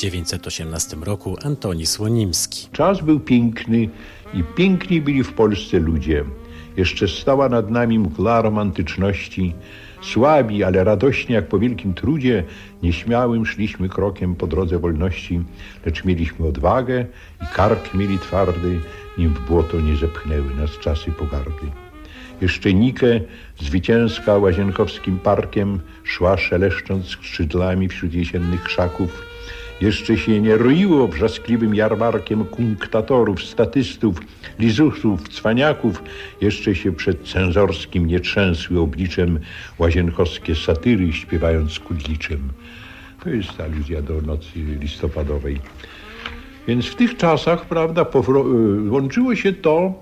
1918 roku Antoni Słonimski. Czas był piękny i piękni byli w Polsce ludzie. Jeszcze stała nad nami mgła romantyczności. Słabi, ale radośnie jak po wielkim trudzie, nieśmiałym szliśmy krokiem po drodze wolności, lecz mieliśmy odwagę i kark mieli twardy, nim w błoto nie zepchnęły nas czasy pogardy. Jeszcze Nike, zwycięska łazienkowskim parkiem, szła szeleszcząc skrzydłami wśród jesiennych krzaków. Jeszcze się nie roiło wrzaskliwym jarmarkiem kunktatorów, statystów, lizusów, cwaniaków. Jeszcze się przed cenzorskim nie trzęsły obliczem łazienkowskie satyry, śpiewając kudliczem. To jest aluzja do nocy listopadowej. Więc w tych czasach, prawda, łączyło się to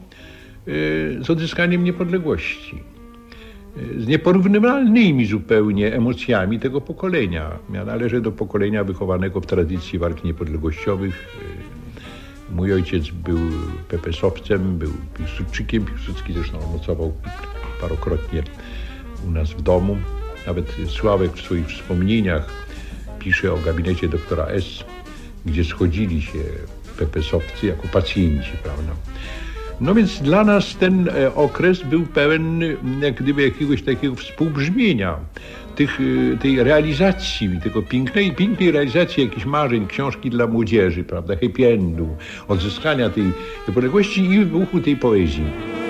z odzyskaniem niepodległości, z nieporównywalnymi zupełnie emocjami tego pokolenia. Ja należę do pokolenia wychowanego w tradycji walk niepodległościowych. Mój ojciec był PPS-owcem, był Piłsudczykiem. Piłsudski zresztą nocował parokrotnie u nas w domu. Nawet Sławek w swoich wspomnieniach pisze o gabinecie doktora S., gdzie schodzili się PPS-owcy jako pacjenci, prawda. No więc dla nas ten okres był pełen jak gdyby jakiegoś takiego współbrzmienia tej realizacji, tego pięknej realizacji jakichś marzeń, książki dla młodzieży, prawda, happy endu, odzyskania tej niepodległości i wybuchu tej poezji.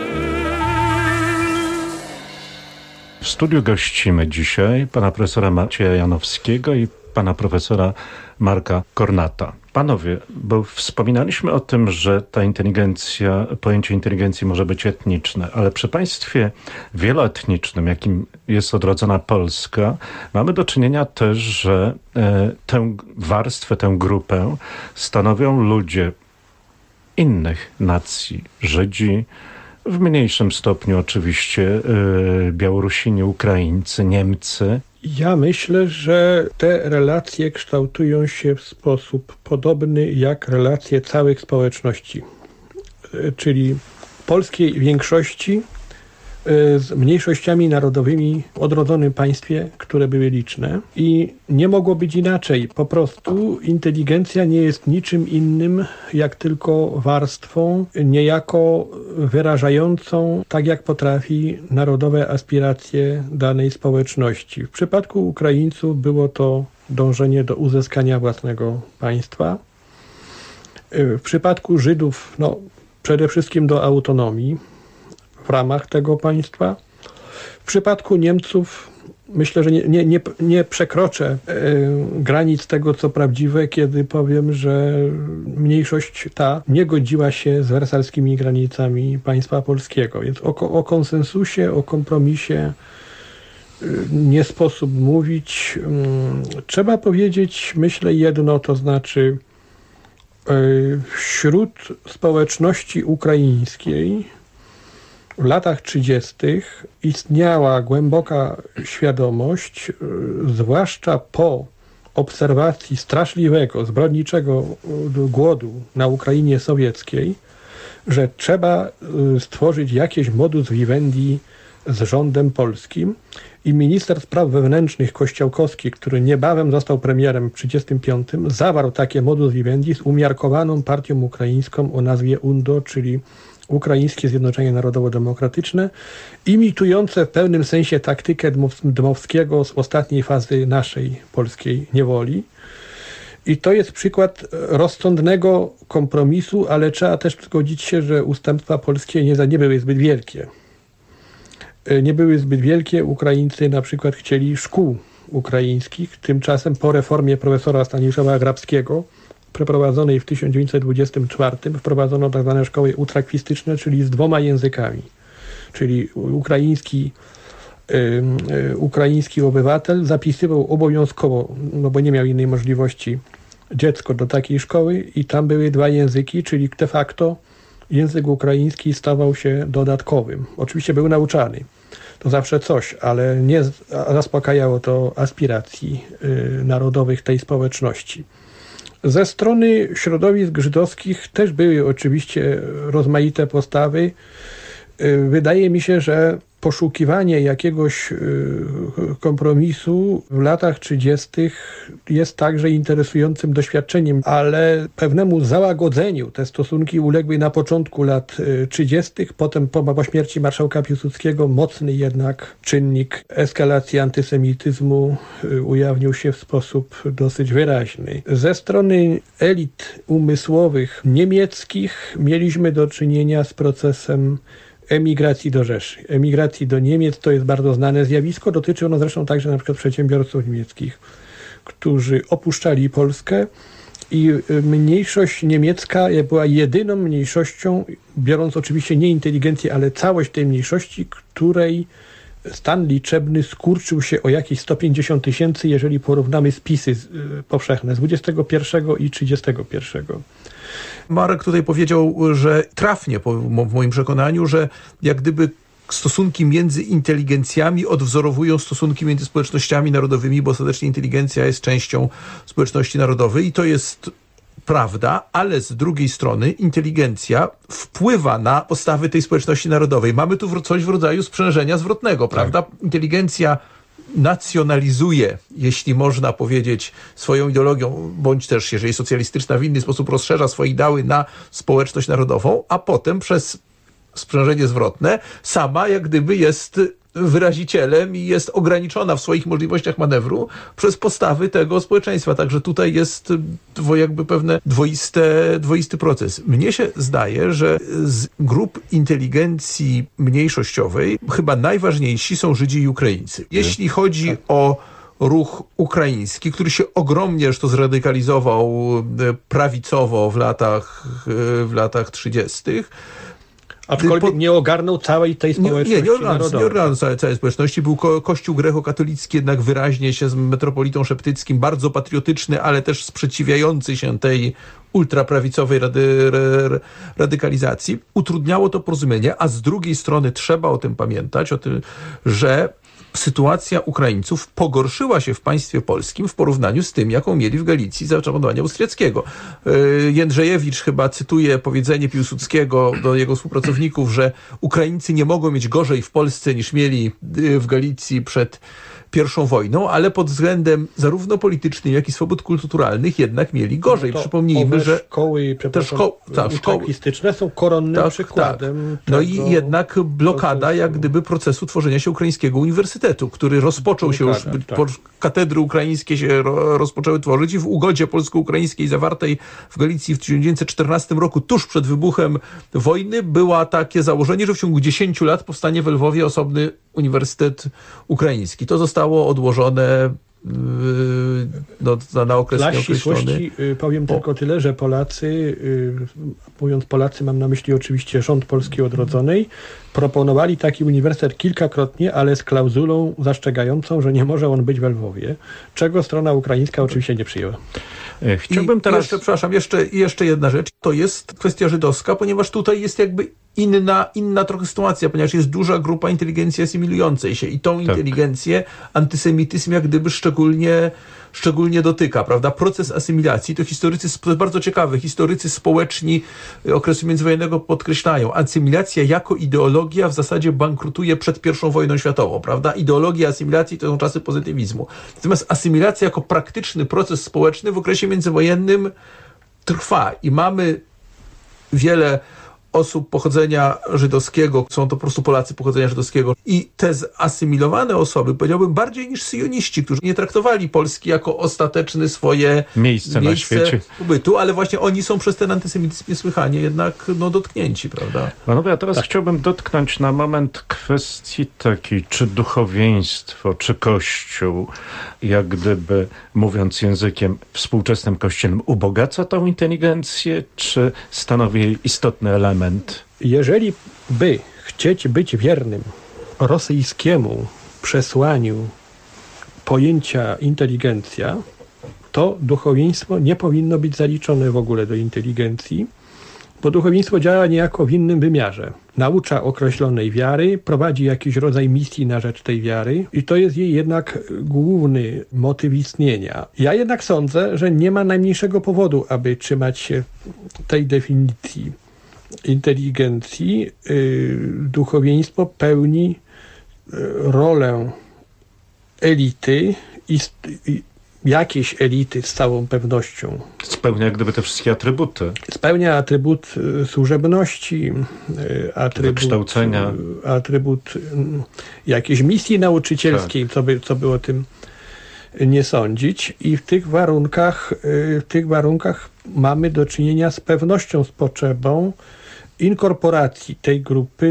W studiu gościmy dzisiaj pana profesora Macieja Janowskiego i pana profesora Marka Kornata. Panowie, bo wspominaliśmy o tym, że ta inteligencja, pojęcie inteligencji może być etniczne, ale przy państwie wieloetnicznym, jakim jest odrodzona Polska, mamy do czynienia też, że tę warstwę, tę grupę stanowią ludzie innych nacji, Żydzi, w mniejszym stopniu oczywiście Białorusini, Ukraińcy, Niemcy. Ja myślę, że te relacje kształtują się w sposób podobny jak relacje całych społeczności, czyli polskiej większości z mniejszościami narodowymi w odrodzonym państwie, które były liczne. I nie mogło być inaczej. Po prostu inteligencja nie jest niczym innym, jak tylko warstwą niejako wyrażającą, tak jak potrafi, narodowe aspiracje danej społeczności. W przypadku Ukraińców było to dążenie do uzyskania własnego państwa. W przypadku Żydów, przede wszystkim do autonomii w ramach tego państwa. W przypadku Niemców myślę, że nie przekroczę granic tego, co prawdziwe, kiedy powiem, że mniejszość ta nie godziła się z wersalskimi granicami państwa polskiego. Więc o konsensusie, o kompromisie nie sposób mówić. Trzeba powiedzieć, myślę, jedno, to znaczy wśród społeczności ukraińskiej w latach 30. istniała głęboka świadomość, zwłaszcza po obserwacji straszliwego, zbrodniczego głodu na Ukrainie sowieckiej, że trzeba stworzyć jakieś modus vivendi z rządem polskim. I minister spraw wewnętrznych Kościołkowski, który niebawem został premierem w 1935, zawarł takie modus vivendi z umiarkowaną partią ukraińską o nazwie UNDO, czyli Ukraińskie Zjednoczenie Narodowo-Demokratyczne, imitujące w pewnym sensie taktykę Dmowskiego z ostatniej fazy naszej polskiej niewoli. I to jest przykład rozsądnego kompromisu, ale trzeba też zgodzić się, że ustępstwa polskie nie były zbyt wielkie. Nie były zbyt wielkie. Ukraińcy na przykład chcieli szkół ukraińskich. Tymczasem po reformie profesora Stanisława Grabskiego przeprowadzonej w 1924 wprowadzono tak zwane szkoły utrakwistyczne, czyli z 2 językami. Czyli ukraiński obywatel zapisywał obowiązkowo, bo nie miał innej możliwości, dziecko do takiej szkoły i tam były 2 języki, czyli de facto język ukraiński stawał się dodatkowym. Oczywiście był nauczany. To zawsze coś, ale nie zaspokajało to aspiracji narodowych tej społeczności. Ze strony środowisk żydowskich też były oczywiście rozmaite postawy. Wydaje mi się, że poszukiwanie jakiegoś kompromisu w latach 30. jest także interesującym doświadczeniem, ale pewnemu załagodzeniu te stosunki uległy na początku lat 30., potem po śmierci marszałka Piłsudskiego mocny jednak czynnik eskalacji antysemityzmu ujawnił się w sposób dosyć wyraźny. Ze strony elit umysłowych niemieckich mieliśmy do czynienia z procesem emigracji do Rzeszy. Emigracji do Niemiec to jest bardzo znane zjawisko. Dotyczy ono zresztą także na przykład przedsiębiorców niemieckich, którzy opuszczali Polskę i mniejszość niemiecka była jedyną mniejszością, biorąc oczywiście nie inteligencję, ale całość tej mniejszości, której stan liczebny skurczył się o jakieś 150 000, jeżeli porównamy spisy powszechne z 21 i 31. Marek tutaj powiedział, że trafnie, w moim przekonaniu, że jak gdyby stosunki między inteligencjami odwzorowują stosunki między społecznościami narodowymi, bo ostatecznie inteligencja jest częścią społeczności narodowej i to jest prawda, ale z drugiej strony inteligencja wpływa na postawy tej społeczności narodowej. Mamy tu coś w rodzaju sprzężenia zwrotnego, prawda? Inteligencja nacjonalizuje, jeśli można powiedzieć, swoją ideologią, bądź też, jeżeli socjalistyczna, w inny sposób rozszerza swoje ideały na społeczność narodową, a potem przez sprzężenie zwrotne, sama jak gdyby jest wyrazicielem i jest ograniczona w swoich możliwościach manewru przez postawy tego społeczeństwa. Także tutaj jest jakby pewne dwoisty proces. Mnie się zdaje, że z grup inteligencji mniejszościowej chyba najważniejsi są Żydzi i Ukraińcy. Jeśli chodzi o ruch ukraiński, który się ogromnie zresztą zradykalizował prawicowo w latach 30., aczkolwiek nie ogarnął całej tej społeczności nie ogarnął całej społeczności. Był Kościół grekokatolicki jednak wyraźnie się z metropolitą szeptyckim, bardzo patriotyczny, ale też sprzeciwiający się tej ultraprawicowej radykalizacji. Utrudniało to porozumienie, a z drugiej strony trzeba o tym pamiętać, o tym, że sytuacja Ukraińców pogorszyła się w państwie polskim w porównaniu z tym, jaką mieli w Galicji za panowania austriackiego. Jędrzejewicz chyba cytuje powiedzenie Piłsudskiego do jego współpracowników, że Ukraińcy nie mogą mieć gorzej w Polsce niż mieli w Galicji przed I wojną, ale pod względem zarówno politycznym, jak i swobód kulturalnych jednak mieli gorzej. Przypomnijmy, że szkoły ultrachistyczne są koronnym przykładem. No i jednak blokada jak gdyby procesu tworzenia się ukraińskiego uniwersytetu, który rozpoczął się już, katedry ukraińskie się rozpoczęły tworzyć i w ugodzie polsko-ukraińskiej zawartej w Galicji w 1914 roku, tuż przed wybuchem wojny, było takie założenie, że w ciągu 10 lat powstanie w Lwowie osobny uniwersytet ukraiński. To zostało odłożone na okres nieokreślony. Dla ścisłości powiem tylko tyle, że Polacy, mówiąc Polacy, mam na myśli oczywiście rząd Polski Odrodzonej, proponowali taki uniwersytet kilkakrotnie, ale z klauzulą zastrzegającą, że nie może on być w Lwowie, czego strona ukraińska oczywiście nie przyjęła. Chciałbym teraz... Jeszcze jedna rzecz, to jest kwestia żydowska, ponieważ tutaj jest jakby inna trochę sytuacja, ponieważ jest duża grupa inteligencji asymilującej się i tą inteligencję antysemityzm jak gdyby szczególnie dotyka, prawda? Proces asymilacji, to historycy, to jest bardzo ciekawe, historycy społeczni okresu międzywojennego podkreślają, asymilacja jako ideologia w zasadzie bankrutuje przed I wojną światową, prawda? Ideologia asymilacji to są czasy pozytywizmu. Natomiast asymilacja jako praktyczny proces społeczny w okresie międzywojennym trwa i mamy wiele osób pochodzenia żydowskiego, są to po prostu Polacy pochodzenia żydowskiego i te zasymilowane osoby, powiedziałbym, bardziej niż syjoniści, którzy nie traktowali Polski jako ostateczne swoje miejsce na świecie pobytu, ale właśnie oni są przez ten antysemityzm niesłychanie jednak dotknięci, prawda? Panowie, a teraz chciałbym dotknąć na moment kwestii takiej, czy duchowieństwo, czy Kościół, jak gdyby, mówiąc językiem współczesnym kościelnym, ubogaca tą inteligencję, czy stanowi jej istotny element? Jeżeli by chcieć być wiernym rosyjskiemu przesłaniu pojęcia inteligencja, to duchowieństwo nie powinno być zaliczone w ogóle do inteligencji, bo duchowieństwo działa niejako w innym wymiarze. Naucza określonej wiary, prowadzi jakiś rodzaj misji na rzecz tej wiary i to jest jej jednak główny motyw istnienia. Ja jednak sądzę, że nie ma najmniejszego powodu, aby trzymać się tej definicji inteligencji. Duchowieństwo pełni rolę elity i jakiejś elity z całą pewnością. Spełnia jak gdyby te wszystkie atrybuty. Spełnia atrybut służebności, wykształcenia, atrybut jakiejś misji nauczycielskiej, co by o tym nie sądzić. I w tych warunkach mamy do czynienia z pewnością, z potrzebą inkorporacji tej grupy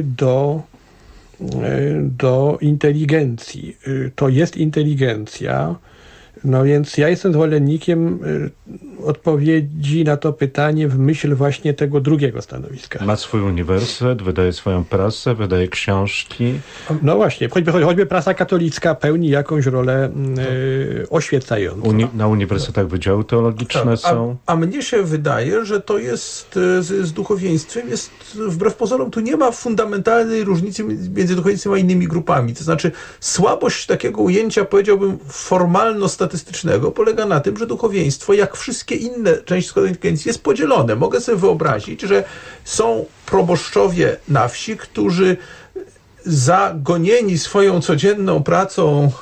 do inteligencji. To jest inteligencja. No więc ja jestem zwolennikiem odpowiedzi na to pytanie w myśl właśnie tego drugiego stanowiska. Ma swój uniwersytet, wydaje swoją prasę, wydaje książki. No właśnie, choćby prasa katolicka pełni jakąś rolę oświecającą. Na uniwersytetach wydziały teologiczne są. A mnie się wydaje, że to jest z duchowieństwem, jest wbrew pozorom, tu nie ma fundamentalnej różnicy między duchowieństwem a innymi grupami. To znaczy słabość takiego ujęcia, powiedziałbym, formalno-statystycznego polega na tym, że duchowieństwo, jak wszystkie inne części składu inteligencji, jest podzielone. Mogę sobie wyobrazić, że są proboszczowie na wsi, którzy zagonieni swoją codzienną pracą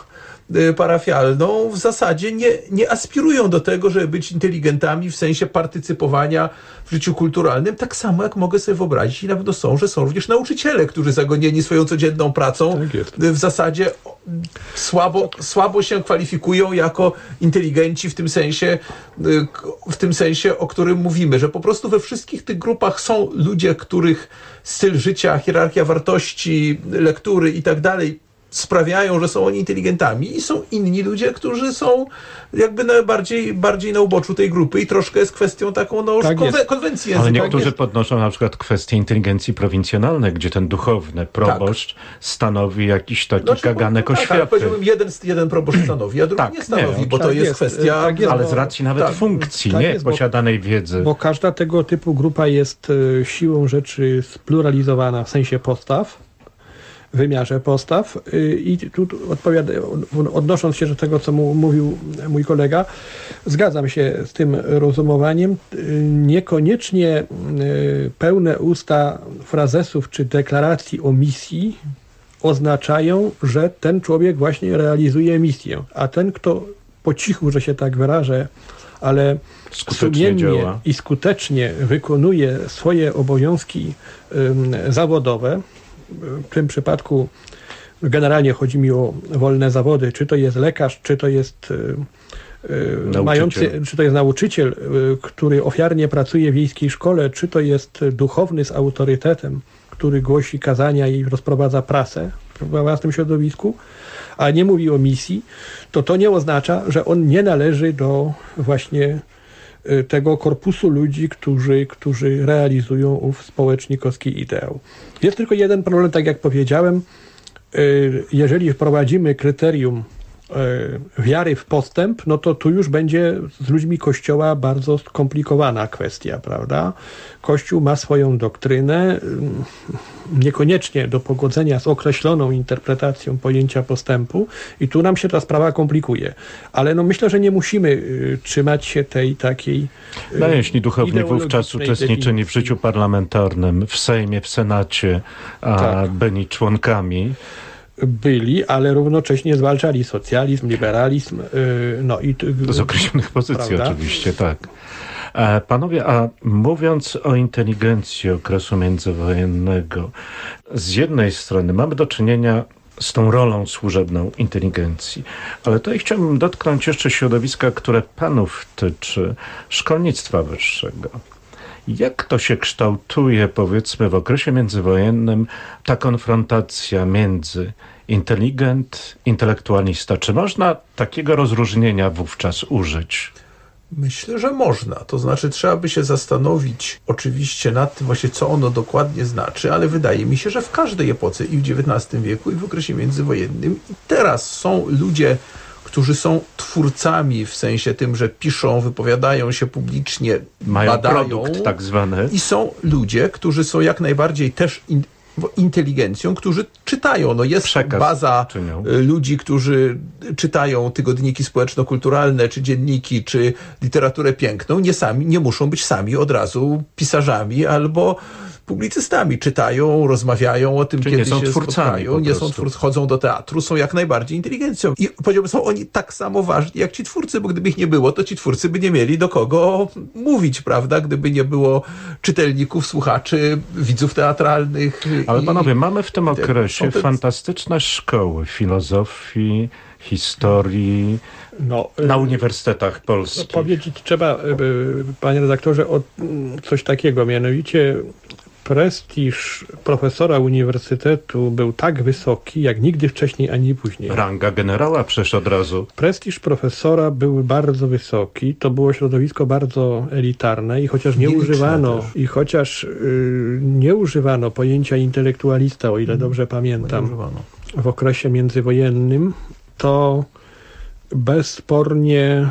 parafialną, w zasadzie nie aspirują do tego, żeby być inteligentami w sensie partycypowania w życiu kulturalnym, tak samo jak mogę sobie wyobrazić i na pewno są również nauczyciele, którzy zagonieni swoją codzienną pracą w zasadzie słabo się kwalifikują jako inteligenci w tym sensie, o którym mówimy, że po prostu we wszystkich tych grupach są ludzie, których styl życia, hierarchia wartości, lektury i tak dalej sprawiają, że są oni inteligentami, i są inni ludzie, którzy są jakby bardziej na uboczu tej grupy i troszkę jest kwestią taką konwencji językowej. Ale niektórzy podnoszą na przykład kwestię inteligencji prowincjonalnej, gdzie ten duchowny proboszcz stanowi jakiś taki kaganek oświaty. Tak, powiedziałbym, jeden proboszcz stanowi, a drugi nie stanowi, bo to jest kwestia... ale z racji nawet funkcji, posiadanej wiedzy. Bo każda tego typu grupa jest siłą rzeczy spluralizowana w sensie postaw, w wymiarze postaw, i tu odnosząc się do tego, co mówił mój kolega, zgadzam się z tym rozumowaniem. Niekoniecznie pełne usta frazesów czy deklaracji o misji oznaczają, że ten człowiek właśnie realizuje misję, a ten, kto po cichu, że się tak wyrażę, ale sumiennie i skutecznie wykonuje swoje obowiązki zawodowe. W tym przypadku generalnie chodzi mi o wolne zawody, czy to jest lekarz, czy to jest nauczyciel, który ofiarnie pracuje w wiejskiej szkole, czy to jest duchowny z autorytetem, który głosi kazania i rozprowadza prasę w własnym środowisku, a nie mówi o misji, to nie oznacza, że on nie należy do właśnie tego korpusu ludzi, którzy realizują ów społecznikowski ideał. Jest tylko jeden problem, tak jak powiedziałem. Jeżeli wprowadzimy kryterium wiary w postęp, no to tu już będzie z ludźmi Kościoła bardzo skomplikowana kwestia, prawda? Kościół ma swoją doktrynę, niekoniecznie do pogodzenia z określoną interpretacją pojęcia postępu, i tu nam się ta sprawa komplikuje. Ale myślę, że nie musimy trzymać się tej takiej jeśli duchowni wówczas uczestniczyli w życiu parlamentarnym, w Sejmie, w Senacie, a byli członkami, byli, ale równocześnie zwalczali socjalizm, liberalizm. Z określonych pozycji, prawda? Oczywiście, tak. Panowie, a mówiąc o inteligencji okresu międzywojennego, z jednej strony mamy do czynienia z tą rolą służebną inteligencji, ale tutaj chciałbym dotknąć jeszcze środowiska, które panów tyczy, szkolnictwa wyższego. Jak to się kształtuje, powiedzmy, w okresie międzywojennym ta konfrontacja między inteligent, intelektualista? Czy można takiego rozróżnienia wówczas użyć? Myślę, że można. To znaczy trzeba by się zastanowić oczywiście nad tym właśnie, co ono dokładnie znaczy, ale wydaje mi się, że w każdej epoce i w XIX wieku, i w okresie międzywojennym, i teraz są ludzie, którzy są twórcami w sensie tym, że piszą, wypowiadają się publicznie, mają badają. Produkt tak zwany. I są ludzie, którzy są jak najbardziej też inteligencją, którzy czytają. Jest baza ludzi, którzy czytają tygodniki społeczno-kulturalne, czy dzienniki, czy literaturę piękną. Nie muszą być sami od razu pisarzami albo publicystami. Czytają, rozmawiają o tym, kiedy się spotkają, chodzą do teatru, są jak najbardziej inteligencją. I powiedziałbym, są oni tak samo ważni jak ci twórcy, bo gdyby ich nie było, to ci twórcy by nie mieli do kogo mówić, prawda? Gdyby nie było czytelników, słuchaczy, widzów teatralnych. Ale panowie, mamy w tym okresie fantastyczne szkoły filozofii, historii na uniwersytetach polskich. Powiedzieć trzeba, panie redaktorze, o coś takiego, mianowicie prestiż profesora uniwersytetu był tak wysoki, jak nigdy wcześniej ani później. Ranga generała przecież od razu. Prestiż profesora był bardzo wysoki, to było środowisko bardzo elitarne i chociaż nie używano pojęcia intelektualista, o ile dobrze pamiętam, w okresie międzywojennym, to bezspornie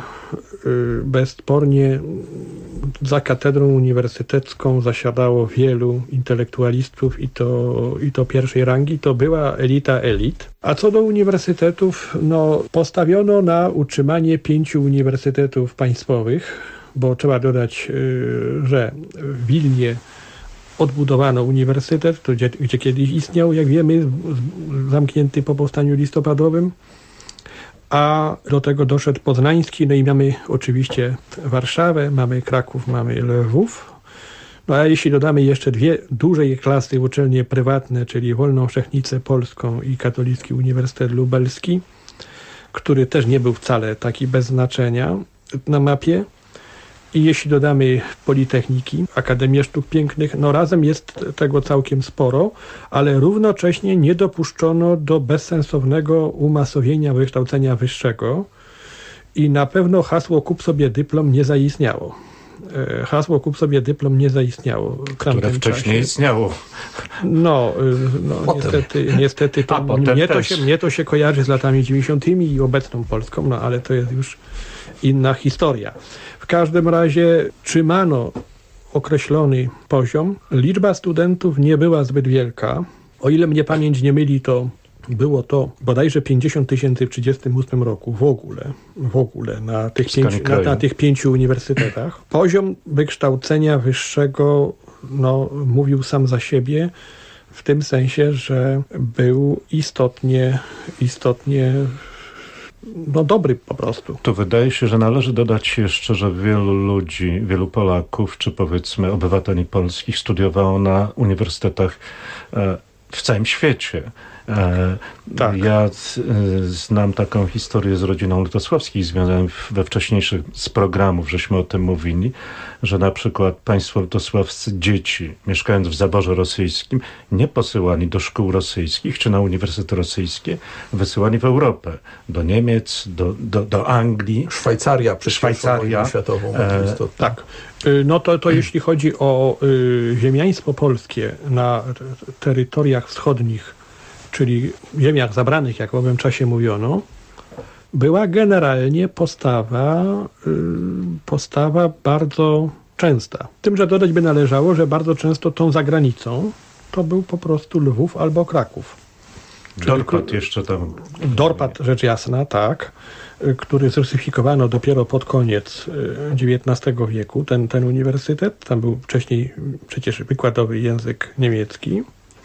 za katedrą uniwersytecką zasiadało wielu intelektualistów i to pierwszej rangi. To była elita elit. A co do uniwersytetów, postawiono na utrzymanie 5 uniwersytetów państwowych, bo trzeba dodać, że w Wilnie odbudowano uniwersytet, gdzie kiedyś istniał, jak wiemy, zamknięty po powstaniu listopadowym. a do tego doszedł poznański, no i mamy oczywiście Warszawę, mamy Kraków, mamy Lwów. No a jeśli dodamy jeszcze dwie duże klasy uczelnie prywatne, czyli Wolną Wszechnicę Polską i Katolicki Uniwersytet Lubelski, który też nie był wcale taki bez znaczenia na mapie. I jeśli dodamy Politechniki, Akademię Sztuk Pięknych, no razem jest tego całkiem sporo, ale równocześnie nie dopuszczono do bezsensownego umasowienia wykształcenia wyższego i na pewno hasło kup sobie dyplom nie zaistniało. Hasło kup sobie dyplom nie zaistniało. Które wcześniej istniało. No niestety to, mnie to się kojarzy z latami 90. i obecną Polską, no ale to jest już inna historia. W każdym razie trzymano określony poziom. Liczba studentów nie była zbyt wielka. O ile mnie pamięć nie myli, to było to bodajże 50 000 w 1938 roku w ogóle na tych 5 uniwersytetach. Poziom wykształcenia wyższego mówił sam za siebie w tym sensie, że był istotnie dobry po prostu. To wydaje się, że należy dodać jeszcze, że wielu ludzi, wielu Polaków, czy powiedzmy obywateli polskich studiowało na uniwersytetach w całym świecie. Tak. Ja znam taką historię z rodziną Lutosławskich związaną we wcześniejszych z programów, żeśmy o tym mówili, że na przykład państwo lutosławscy dzieci, mieszkając w zaborze rosyjskim, nie posyłani do szkół rosyjskich czy na uniwersytety rosyjskie, wysyłani w Europę, do Niemiec, do Anglii. Szwajcaria światową. Tak. No to jeśli chodzi o ziemiaństwo polskie na terytoriach wschodnich, czyli ziemiach zabranych, jak w owym czasie mówiono, była generalnie postawa bardzo częsta. Tym, że dodać by należało, że bardzo często tą zagranicą to był po prostu Lwów albo Kraków. Dorpat jeszcze tam. Dorpat, rzecz jasna, tak, który zrusyfikowano dopiero pod koniec XIX wieku, ten uniwersytet. Tam był wcześniej przecież wykładowy język niemiecki.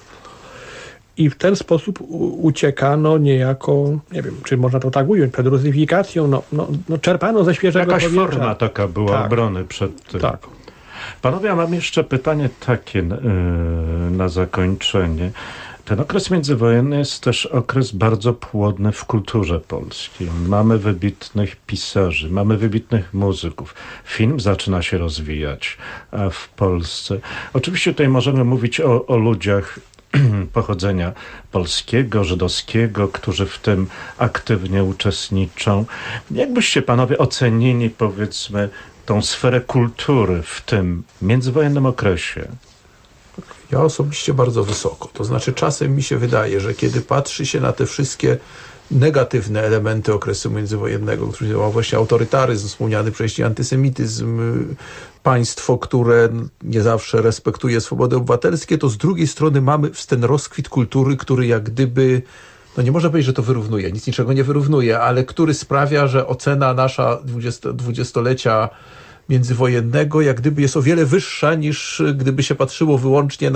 I w ten sposób uciekano niejako, nie wiem, czy można to tak ująć, przed rusyfikacją, czerpano ze świeżego powietrza. Jakaś forma taka była obrony przed tym. Tak. Panowie, ja mam jeszcze pytanie takie na zakończenie. Ten okres międzywojenny jest też okres bardzo płodny w kulturze polskiej. Mamy wybitnych pisarzy, mamy wybitnych muzyków. Film zaczyna się rozwijać w Polsce. Oczywiście tutaj możemy mówić o ludziach pochodzenia polskiego, żydowskiego, którzy w tym aktywnie uczestniczą. Jak byście panowie ocenili, powiedzmy, tą sferę kultury w tym międzywojennym okresie? Ja osobiście bardzo wysoko. To znaczy czasem mi się wydaje, że kiedy patrzy się na te wszystkie negatywne elementy okresu międzywojennego, który był właśnie autorytaryzm, wspomniany wcześniej antysemityzm, państwo, które nie zawsze respektuje swobody obywatelskie, to z drugiej strony mamy ten rozkwit kultury, który jak gdyby, nie można powiedzieć, że to wyrównuje, nic niczego nie wyrównuje, ale który sprawia, że ocena nasza dwudziestolecia międzywojennego jak gdyby jest o wiele wyższa niż gdyby się patrzyło wyłącznie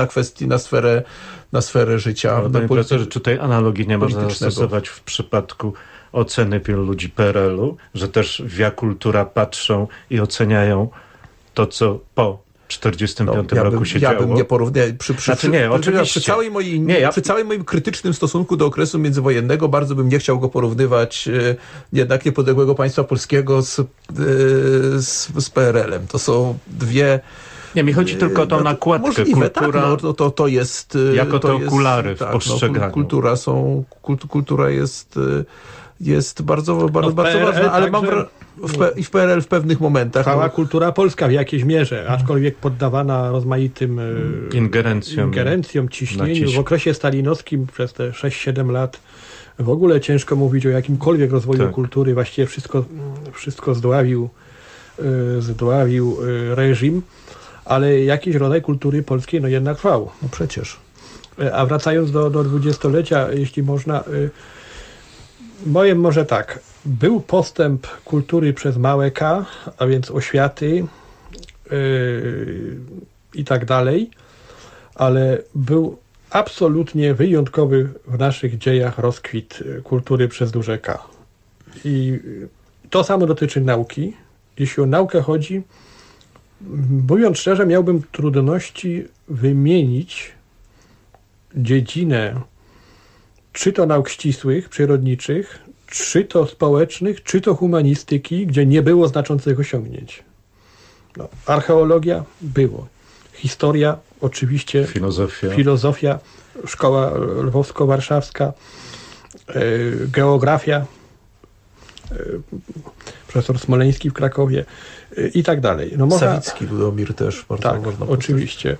na sferę życia. Panie profesorze, czy tej analogii nie można zastosować w przypadku oceny wielu ludzi PRL-u, że też w jak kultura patrzą i oceniają to, co po 1945 roku się działo? Ja bym nie porównał. Przy całym moim krytycznym stosunku do okresu międzywojennego bardzo bym nie chciał go porównywać jednak niepodległego państwa polskiego z PRL-em. To są dwie... Nie, mi chodzi tylko o tą nakładkę. Możliwe, kultura, tak, to jest... Jako te okulary w postrzeganiu. Kultura jest bardzo ważna, ale mam i w PRL w pewnych momentach. Cała kultura polska w jakiejś mierze, aczkolwiek poddawana rozmaitym ingerencjom, ciśnieniu. W okresie stalinowskim przez te 6-7 lat w ogóle ciężko mówić o jakimkolwiek rozwoju kultury. Właściwie wszystko zdławił reżim, ale jakiś rodzaj kultury polskiej jednak trwał. No przecież. A wracając do dwudziestolecia, jeśli można... Powiem może tak, był postęp kultury przez małe K, a więc oświaty i tak dalej, ale był absolutnie wyjątkowy w naszych dziejach rozkwit kultury przez duże K. I to samo dotyczy nauki. Jeśli o naukę chodzi, mówiąc szczerze, miałbym trudności wymienić dziedzinę czy to nauk ścisłych, przyrodniczych, czy to społecznych, czy to humanistyki, gdzie nie było znaczących osiągnięć. No, archeologia było. Historia oczywiście. Filozofia, szkoła lwowsko-warszawska, geografia, profesor Smoleński w Krakowie i tak dalej. No, Sawicki, Ludomir też. Bardzo tak, oczywiście.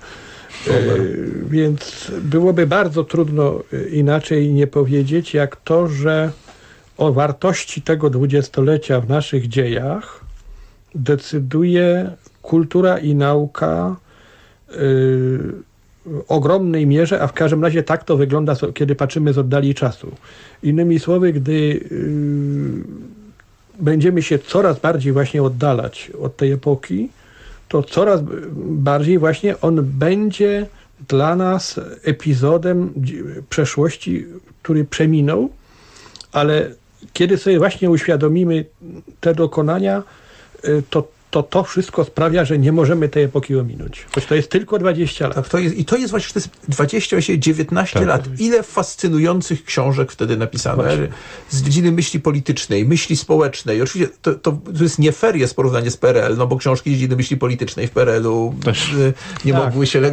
Więc byłoby bardzo trudno inaczej nie powiedzieć, jak to, że o wartości tego dwudziestolecia w naszych dziejach decyduje kultura i nauka w ogromnej mierze, a w każdym razie tak to wygląda, kiedy patrzymy z oddali czasu. Innymi słowy, gdy będziemy się coraz bardziej właśnie oddalać od tej epoki, to coraz bardziej właśnie on będzie dla nas epizodem przeszłości, który przeminął, ale kiedy sobie właśnie uświadomimy te dokonania, to wszystko sprawia, że nie możemy tej epoki ominąć. Choć to jest tylko 20 lat. Tak, to jest właśnie 20, właśnie 19 lat. Ile fascynujących książek wtedy napisano. Z dziedziny myśli politycznej, myśli społecznej. Oczywiście to jest nie fair jest porównanie z PRL, no bo książki z dziedziny myśli politycznej w PRL-u nie mogły się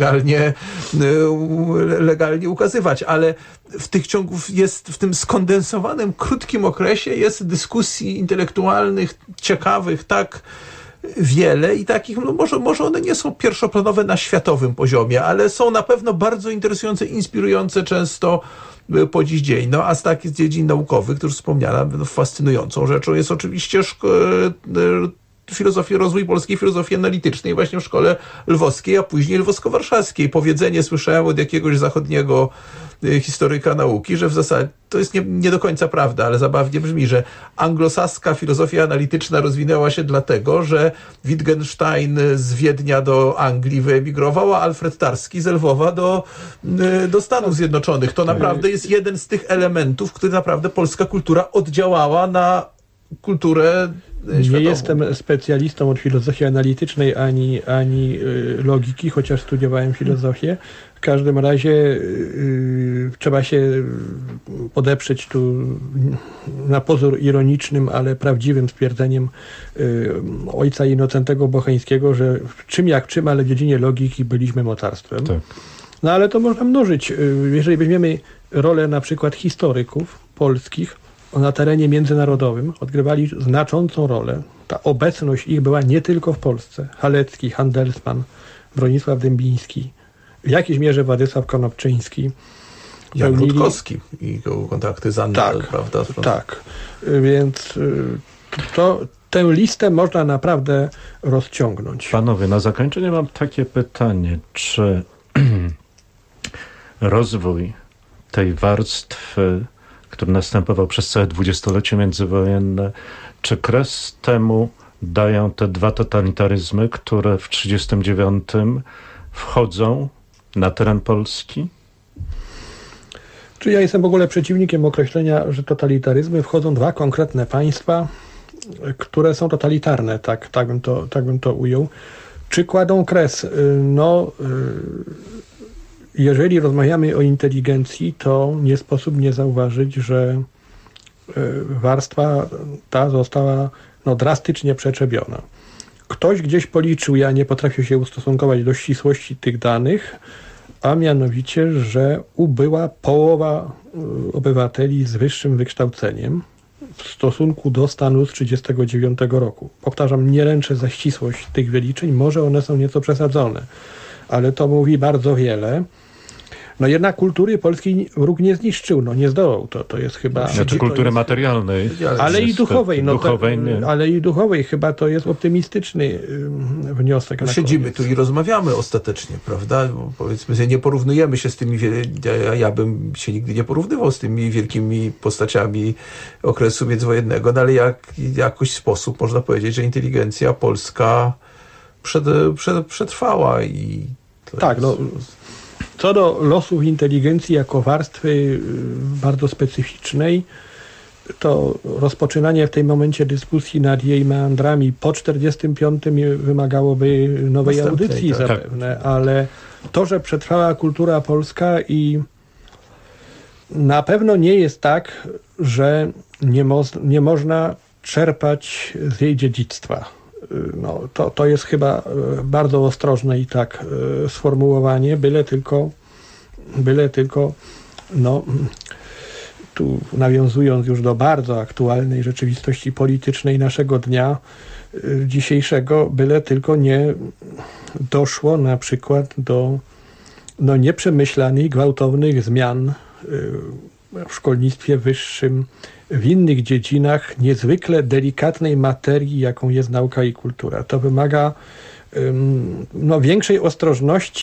legalnie ukazywać, ale w tych ciągów jest, w tym skondensowanym, krótkim okresie jest dyskusji intelektualnych, ciekawych, tak wiele i takich, no może one nie są pierwszoplanowe na światowym poziomie, ale są na pewno bardzo interesujące, inspirujące często po dziś dzień. No a z takich dziedzin naukowych, to już wspomniałem, fascynującą rzeczą jest oczywiście rozwój polskiej filozofii analitycznej właśnie w szkole lwowskiej, a później lwowsko-warszawskiej. Powiedzenie słyszałem od jakiegoś zachodniego historyka nauki, że w zasadzie to jest nie do końca prawda, ale zabawnie brzmi, że anglosaska filozofia analityczna rozwinęła się dlatego, że Wittgenstein z Wiednia do Anglii wyemigrował, a Alfred Tarski z Lwowa do Stanów Zjednoczonych. To naprawdę jest jeden z tych elementów, który naprawdę polska kultura oddziałała na kulturę światową. Nie jestem specjalistą od filozofii analitycznej ani logiki, chociaż studiowałem filozofię. W każdym razie trzeba się podeprzeć tu na pozór ironicznym, ale prawdziwym stwierdzeniem ojca Innocentego Bocheńskiego, że czym jak czym, ale w dziedzinie logiki byliśmy mocarstwem. Tak. No ale to można mnożyć. Jeżeli weźmiemy rolę na przykład historyków polskich, na terenie międzynarodowym odgrywali znaczącą rolę. Ta obecność ich była nie tylko w Polsce. Halecki, Handelsman, Bronisław Dębiński, w jakiejś mierze Władysław Konopczyński. Jan Rutkowski i kontakty z Anną, prawda? Tak, więc tę listę można naprawdę rozciągnąć. Panowie, na zakończenie mam takie pytanie, czy rozwój tej warstwy, który następował przez całe dwudziestolecie międzywojenne, czy kres temu dają te dwa totalitaryzmy, które w 1939 wchodzą na teren Polski? Czy ja jestem w ogóle przeciwnikiem określenia, że totalitaryzmy wchodzą dwa konkretne państwa, które są totalitarne, tak bym to ujął. Czy kładą kres? Jeżeli rozmawiamy o inteligencji, to nie sposób nie zauważyć, że warstwa ta została drastycznie przeczepiona. Ktoś gdzieś policzył, ja nie potrafię się ustosunkować do ścisłości tych danych, a mianowicie, że ubyła połowa obywateli z wyższym wykształceniem w stosunku do stanu z 1939 roku. Powtarzam, nie ręczę za ścisłość tych wyliczeń, może one są nieco przesadzone, ale to mówi bardzo wiele. Jednak kultury polskiej wróg nie zniszczył, nie zdołał. To jest chyba... Znaczy kultury materialnej. Ale i duchowej. Ale i duchowej chyba to jest optymistyczny wniosek. Siedzimy tu i rozmawiamy ostatecznie, prawda? Bo powiedzmy sobie, nie porównujemy się z tymi... Ja bym się nigdy nie porównywał z tymi wielkimi postaciami okresu międzywojennego, ale jakoś sposób można powiedzieć, że inteligencja polska przetrwała i... Tak, Co do losów inteligencji jako warstwy bardzo specyficznej, to rozpoczynanie w tym momencie dyskusji nad jej meandrami po 45 wymagałoby nowej audycji zapewne, ale to, że przetrwała kultura polska i na pewno nie jest tak, że nie można czerpać z jej dziedzictwa. No, to jest chyba bardzo ostrożne i tak sformułowanie, byle tylko no, tu nawiązując już do bardzo aktualnej rzeczywistości politycznej naszego dnia dzisiejszego, byle tylko nie doszło na przykład do nieprzemyślanych, gwałtownych zmian w szkolnictwie wyższym, w innych dziedzinach niezwykle delikatnej materii, jaką jest nauka i kultura. To wymaga większej ostrożności